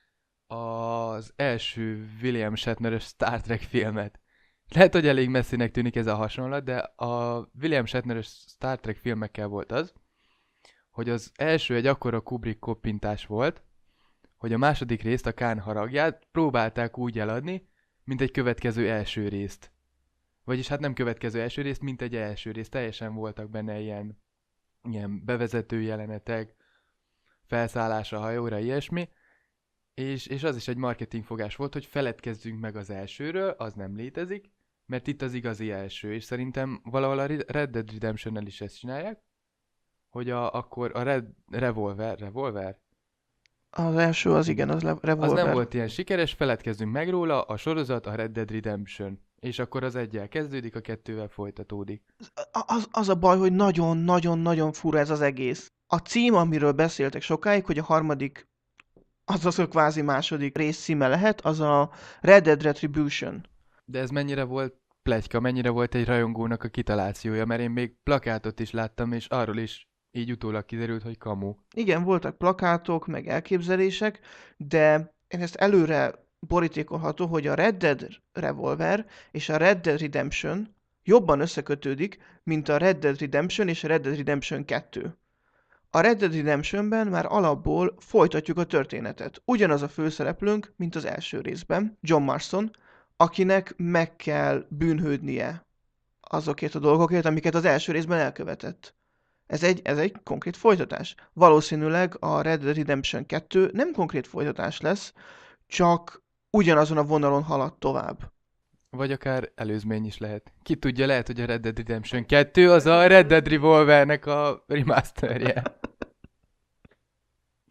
az első William Shatner-ös Star Trek filmet. Lehet, hogy elég messzinek tűnik ez a hasonlat, de a William Shatner-ös Star Trek filmekkel volt az, hogy az első egy akkora Kubrick koppintás volt, hogy a második részt, a Khan haragját próbálták úgy eladni, mint egy következő első részt. Vagyis hát nem következő első részt, mint egy első részt. Teljesen voltak benne ilyen, ilyen bevezető jelenetek, felszállás a hajóra, ilyesmi. És, és az is egy marketingfogás volt, hogy feledkezzünk meg az elsőről, az nem létezik, mert itt az igazi első. És szerintem valahol a Red Dead Redemption-nel is ezt csinálják, hogy a, akkor a Red Revolver, Revolver? Az első az igen, az Revolver. Az nem volt ilyen sikeres, feledkezzünk meg róla, a sorozat a Red Dead Redemption. És akkor az egyel kezdődik, a kettővel folytatódik. Az, az a baj, hogy nagyon-nagyon-nagyon fura ez az egész. A cím, amiről beszéltek sokáig, hogy a harmadik, azaz a kvázi második rész címe lehet, az a Red Dead Retribution. De ez mennyire volt pletyka, mennyire volt egy rajongónak a kitalációja, mert én még plakátot is láttam, és arról is így utólag kiderült, hogy kamu. Igen, voltak plakátok, meg elképzelések, de én ezt előre borítékolható, hogy a Red Dead Revolver és a Red Dead Redemption jobban összekötődik, mint a Red Dead Redemption és a Red Dead Redemption kettő. A Red Dead Redemptionben már alapból folytatjuk a történetet. Ugyanaz a főszereplőnk, mint az első részben, John Marston, akinek meg kell bűnhődnie azokért a dolgokért, amiket az első részben elkövetett. Ez egy, ez egy konkrét folytatás. Valószínűleg a Red Dead Redemption kettő nem konkrét folytatás lesz, csak ugyanazon a vonalon halad tovább. Vagy akár előzmény is lehet. Ki tudja, lehet, hogy a Red Dead Redemption kettő az a Red Dead Revolvernek a remasterje.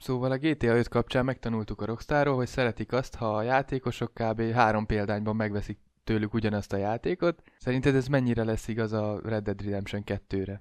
Szóval a gé té á öt kapcsán megtanultuk a Rockstarról, hogy szeretik azt, ha a játékosok kb. Három példányban megveszik tőlük ugyanazt a játékot. Szerinted ez mennyire lesz igaz a Red Dead Redemption kettőre?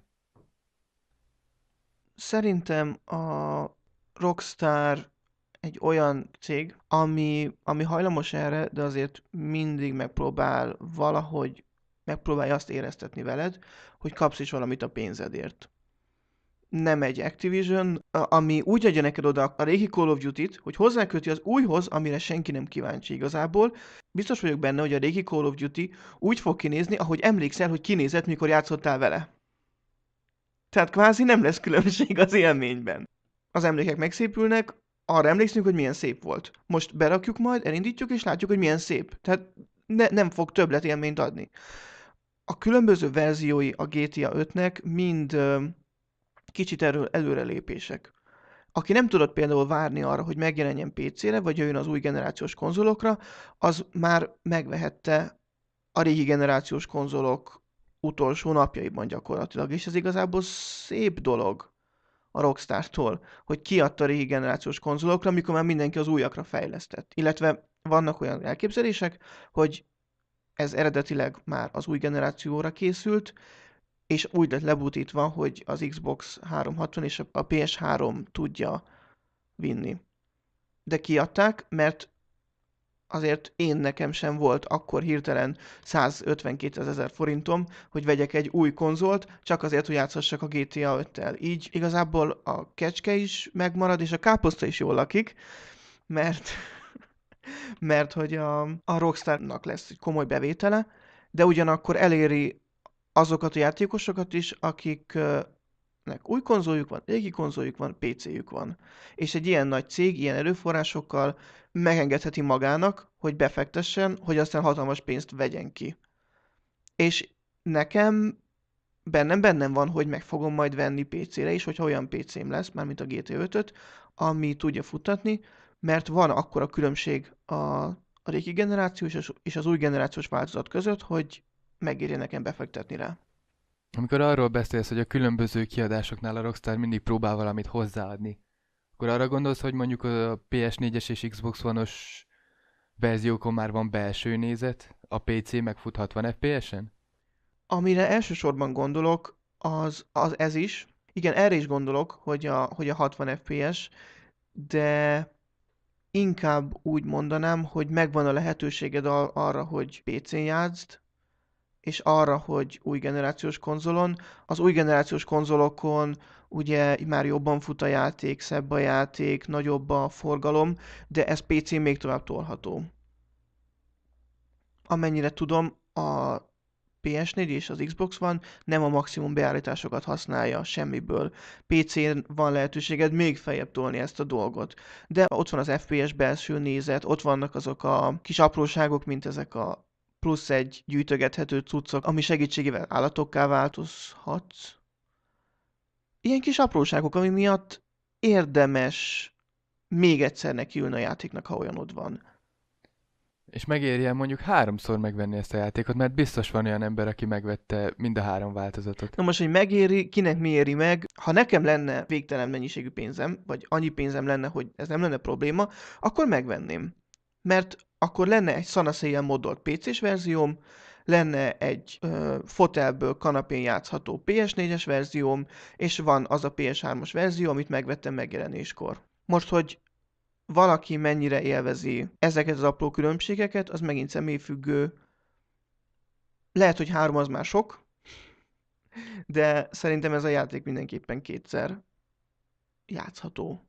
Szerintem a Rockstar egy olyan cég, ami, ami hajlamos erre, de azért mindig megpróbál valahogy, megpróbálja azt éreztetni veled, hogy kapsz is valamit a pénzedért. Nem egy Activision, a- ami úgy adja neked oda a régi Call of Duty-t, hogy hozzáköti az újhoz, amire senki nem kíváncsi igazából. Biztos vagyok benne, hogy a régi Call of Duty úgy fog kinézni, ahogy emlékszel, hogy kinézett, mikor játszottál vele. Tehát kvázi nem lesz különbség az élményben. Az emlékek megszépülnek, arra emlékszünk, hogy milyen szép volt. Most berakjuk majd, elindítjuk, és látjuk, hogy milyen szép. Tehát ne, nem fog többlet élményt adni. A különböző verziói a gé té á ötnek mind ö, kicsit erről előrelépések. Aki nem tudott például várni arra, hogy megjelenjen pé cére, vagy jöjjön az új generációs konzolokra, az már megvehette a régi generációs konzolok utolsó napjaiban gyakorlatilag, és ez igazából szép dolog a Rockstar-tól, hogy kiadta a régi generációs konzolokra, mikor már mindenki az újakra fejlesztett. Illetve vannak olyan elképzelések, hogy ez eredetileg már az új generációra készült, és úgy lett lebutítva, hogy az Xbox háromszázhatvan és a pé es három tudja vinni. De kiadták, mert azért én nekem sem volt akkor hirtelen százötvenkétezer forintom, hogy vegyek egy új konzolt, csak azért, hogy játszhassak a gé té á öttel. Így igazából a kecske is megmarad, és a káposzta is jól lakik, mert, mert hogy a, a Rockstarnak lesz egy komoly bevétele, de ugyanakkor eléri azokat a játékosokat is, akiknek új konzoljuk van, régi konzoljuk van, pé céjük van. És egy ilyen nagy cég, ilyen erőforrásokkal megengedheti magának, hogy befektessen, hogy aztán hatalmas pénzt vegyen ki. És nekem bennem bennem van, hogy meg fogom majd venni pé cére is, hogyha olyan pé cém lesz, mármint a gé té ötöt, ami tudja futtatni, mert van akkora különbség a, a régi generációs és az új generációs változat között, hogy megérje nekem befektetni rá. Amikor arról beszélsz, hogy a különböző kiadásoknál a Rockstar mindig próbál valamit hozzáadni, akkor arra gondolsz, hogy mondjuk a pé es négyes és Xbox One-os verziókon már van belső nézet, a pé cé megfut hatvan ef pé es-en? Amire elsősorban gondolok, az, az ez is. Igen, erre is gondolok, hogy a, hogy a hatvan ef pé es, de inkább úgy mondanám, hogy megvan a lehetőséged ar- arra, hogy pé cén játszd, és arra, hogy új generációs konzolon. Az új generációs konzolokon ugye már jobban fut a játék, szebb a játék, nagyobb a forgalom, de ez pé cén még tovább tolható. Amennyire tudom, a pé es négy és az Xbox One nem a maximum beállításokat használja semmiből. pé cén van lehetőséged még feljebb tolni ezt a dolgot. De ott van az ef pé es belső nézet, ott vannak azok a kis apróságok, mint ezek a plusz egy gyűjtögethető cuccok, ami segítségével állatokká változhatsz. Ilyen kis apróságok, ami miatt érdemes még egyszer nekiülni a játéknak, ha olyanod van. És megérje mondjuk háromszor megvenni ezt a játékot, mert biztos van olyan ember, aki megvette mind a három változatot. Na most, hogy megéri, kinek mi éri meg, ha nekem lenne végtelen mennyiségű pénzem, vagy annyi pénzem lenne, hogy ez nem lenne probléma, akkor megvenném. Mert akkor lenne egy szanaszéjjel modolt pé cés verzióm, lenne egy ö, fotelből kanapén játszható pé es négyes verzióm, és van az a pé es hármas verzió, amit megvettem megjelenéskor. Most, hogy valaki mennyire élvezi ezeket az apró különbségeket, az megint személyfüggő. Lehet, hogy három az már sok, de szerintem ez a játék mindenképpen kétszer játszható.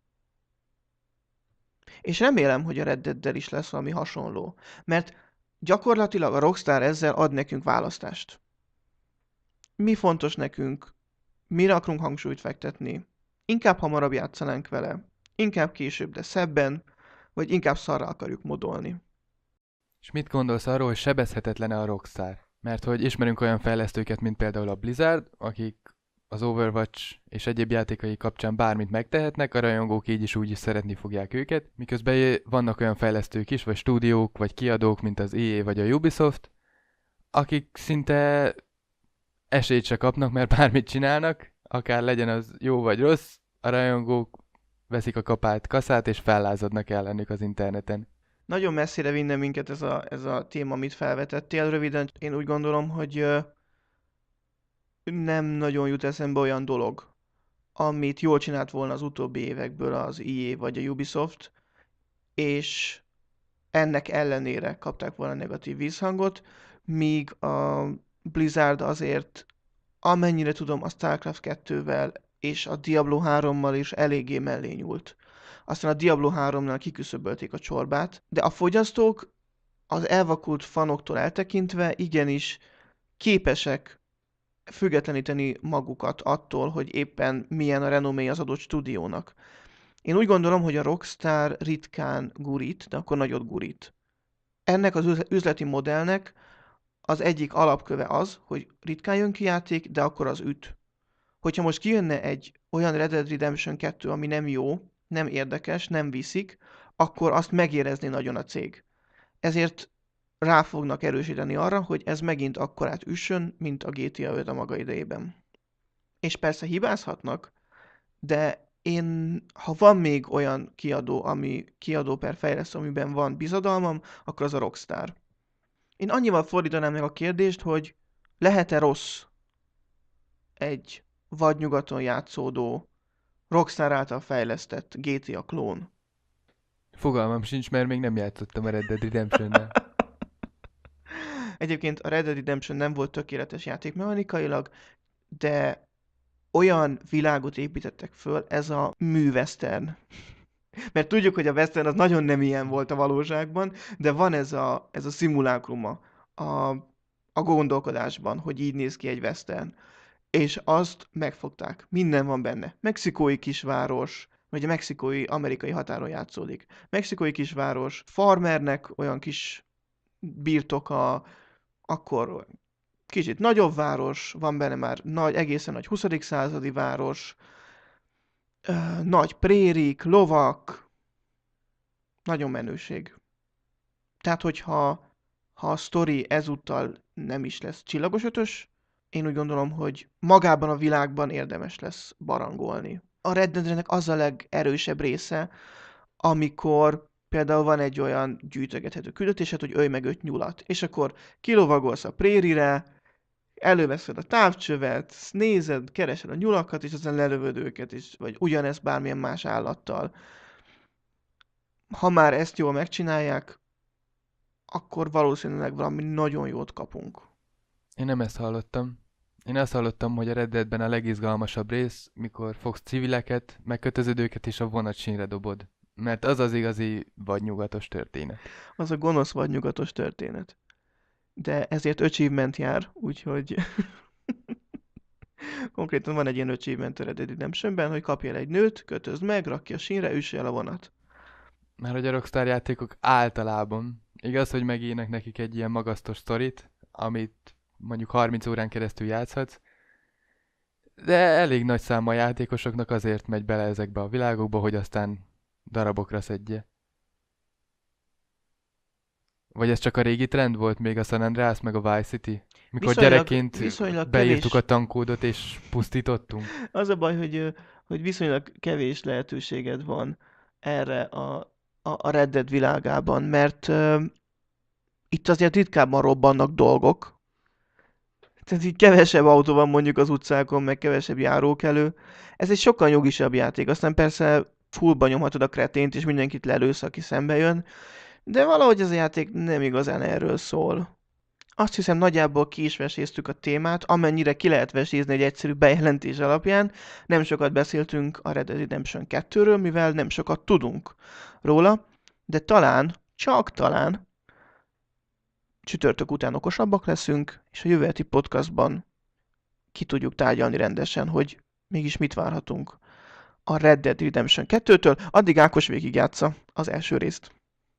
És remélem, hogy a Red Dead-del is lesz valami hasonló, mert gyakorlatilag a Rockstar ezzel ad nekünk választást. Mi fontos nekünk, mire akarunk hangsúlyt fektetni, inkább hamarabb játszanánk vele, inkább később, de szebben, vagy inkább szarra akarjuk modolni. És mit gondolsz arról, hogy sebezhetetlen-e a Rockstar? Mert hogy ismerünk olyan fejlesztőket, mint például a Blizzard, akik az Overwatch és egyéb játékai kapcsán bármit megtehetnek, a rajongók így is úgy is szeretni fogják őket, miközben vannak olyan fejlesztők is, vagy stúdiók, vagy kiadók, mint az é á vagy a Ubisoft, akik szinte esélyt se kapnak, mert bármit csinálnak, akár legyen az jó vagy rossz, a rajongók veszik a kapát, kaszát, és fellázadnak ellenük az interneten. Nagyon messzire vinne minket ez a, ez a téma, amit felvetettél. Röviden én úgy gondolom, hogy ö, nem nagyon jut eszembe olyan dolog, amit jól csinált volna az utóbbi évekből az í á vagy a Ubisoft, és ennek ellenére kapták volna negatív vízhangot, míg a Blizzard azért, amennyire tudom, a StarCraft kettővel és a Diablo hárommal is eléggé mellé nyúlt. Aztán a Diablo háromnál kiküszöbölték a csorbát, de a fogyasztók az elvakult fanoktól eltekintve igenis képesek függetleníteni magukat attól, hogy éppen milyen a renomé az adott stúdiónak. Én úgy gondolom, hogy a Rockstar ritkán gurít, de akkor nagyot gurít. Ennek az üzleti modellnek az egyik alapköve az, hogy ritkán jön ki játék, de akkor az üt. Hogyha most kijönne egy olyan Red Dead Redemption kettő, ami nem jó, nem érdekes, nem viszik, akkor azt megérezni nagyon a cég. Ezért rá fognak erősíteni arra, hogy ez megint akkorát üssön, mint a gé té á öt a maga idejében. És persze hibázhatnak, de én, ha van még olyan kiadó, ami kiadó per fejlesztő, amiben van bizodalmam, akkor az a Rockstar. Én annyival fordítanám meg a kérdést, hogy lehet-e rossz egy vadnyugaton játszódó, Rockstar által fejlesztett gé té á klón? Fogalmam sincs, mert még nem játszottam a Red Dead Redemptionnel. Egyébként a Red Dead Redemption nem volt tökéletes játék mechanikailag, de olyan világot építettek föl, ez a műwestern. Mert tudjuk, hogy a western az nagyon nem ilyen volt a valóságban, de van ez a, ez a szimulákruma a, a gondolkodásban, hogy így néz ki egy western. És azt megfogták. Minden van benne. Mexikói kisváros, vagy a mexikói amerikai határon játszódik. Mexikói kisváros, farmernek olyan kis birtoka, akkor kicsit nagyobb város, van benne már nagy, egészen nagy huszadik századi város, ö, nagy prérik, lovak, nagyon menőség. Tehát, hogyha ha a sztori ezúttal nem is lesz csillagos ötös, én úgy gondolom, hogy magában a világban érdemes lesz barangolni. A Red Deadnek az a legerősebb része, amikor például van egy olyan gyűjtögethető küldetésed, hogy ölj meg öt nyulat, és akkor kilovagolsz a prérire, előveszed a távcsövet, nézed, keresed a nyulakat, és aztán lelövöd őket, és, vagy ugyanezt bármilyen más állattal. Ha már ezt jól megcsinálják, akkor valószínűleg valami nagyon jót kapunk. Én nem ezt hallottam. Én azt hallottam, hogy a Red Deadben a legizgalmasabb rész, mikor fogsz civileket, megkötöződőket és a vonatsínre dobod. Mert az az igazi vadnyugatos történet. Az a gonosz vagy nyugatos történet. De ezért achievement jár, úgyhogy konkrétan van egy ilyen achievement a Red Dead Redemptionben, hogy kapjál egy nőt, kötözd meg, rakj ki a sínre, üsse el a vonat. Mert hogy a Rockstar játékok általában, igaz, hogy megírnak nekik egy ilyen magasztos sztorit, amit mondjuk harminc órán keresztül játszhatsz, de elég nagy száma a játékosoknak azért megy bele ezekbe a világokba, hogy aztán darabokra szedje. Vagy ez csak a régi trend volt még a San Andreas meg a Vice City? Mikor Viszonylag- gyerekként viszonylag beírtuk kevés. a tankódot és pusztítottunk. Az a baj, hogy, ö, hogy viszonylag kevés lehetőséged van erre a, a, a Red Dead világában, mert uh, itt azért ritkábban robbannak dolgok. Tehát így kevesebb autó van mondjuk az utcákon, meg kevesebb járókelő. Ez egy sokkal nyugisabb játék. Aztán persze fullba nyomhatod a kretént, és mindenkit lelősz, aki szembe jön. De valahogy ez a játék nem igazán erről szól. Azt hiszem nagyjából ki is veséztük a témát, amennyire ki lehet vesézni egy egyszerű bejelentés alapján. Nem sokat beszéltünk a Red Dead Redemption kettőről, mivel nem sokat tudunk róla, de talán, csak talán csütörtök után okosabbak leszünk, és a jövő heti podcastban ki tudjuk tárgyalni rendesen, hogy mégis mit várhatunk a Red Dead Redemption kettőtől. Addig Ákos végigjátsza az első részt.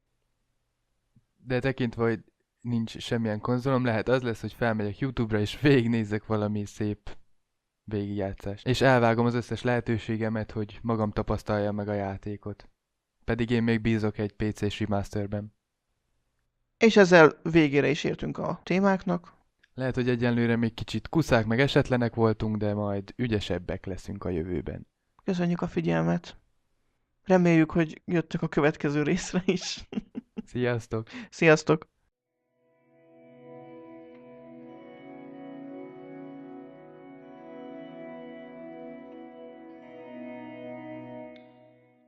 De tekintve, hogy nincs semmilyen konzolom, lehet az lesz, hogy felmegyek YouTube-ra és végignézzek valami szép végigjátszást. És elvágom az összes lehetőségemet, hogy magam tapasztaljam meg a játékot. Pedig én még bízok egy pé cés remasterben. És ezzel végére is értünk a témáknak. Lehet, hogy egyenlőre még kicsit kuszák meg esetlenek voltunk, de majd ügyesebbek leszünk a jövőben. Köszönjük a figyelmet! Reméljük, hogy jöttök a következő részre is. Sziasztok! Sziasztok!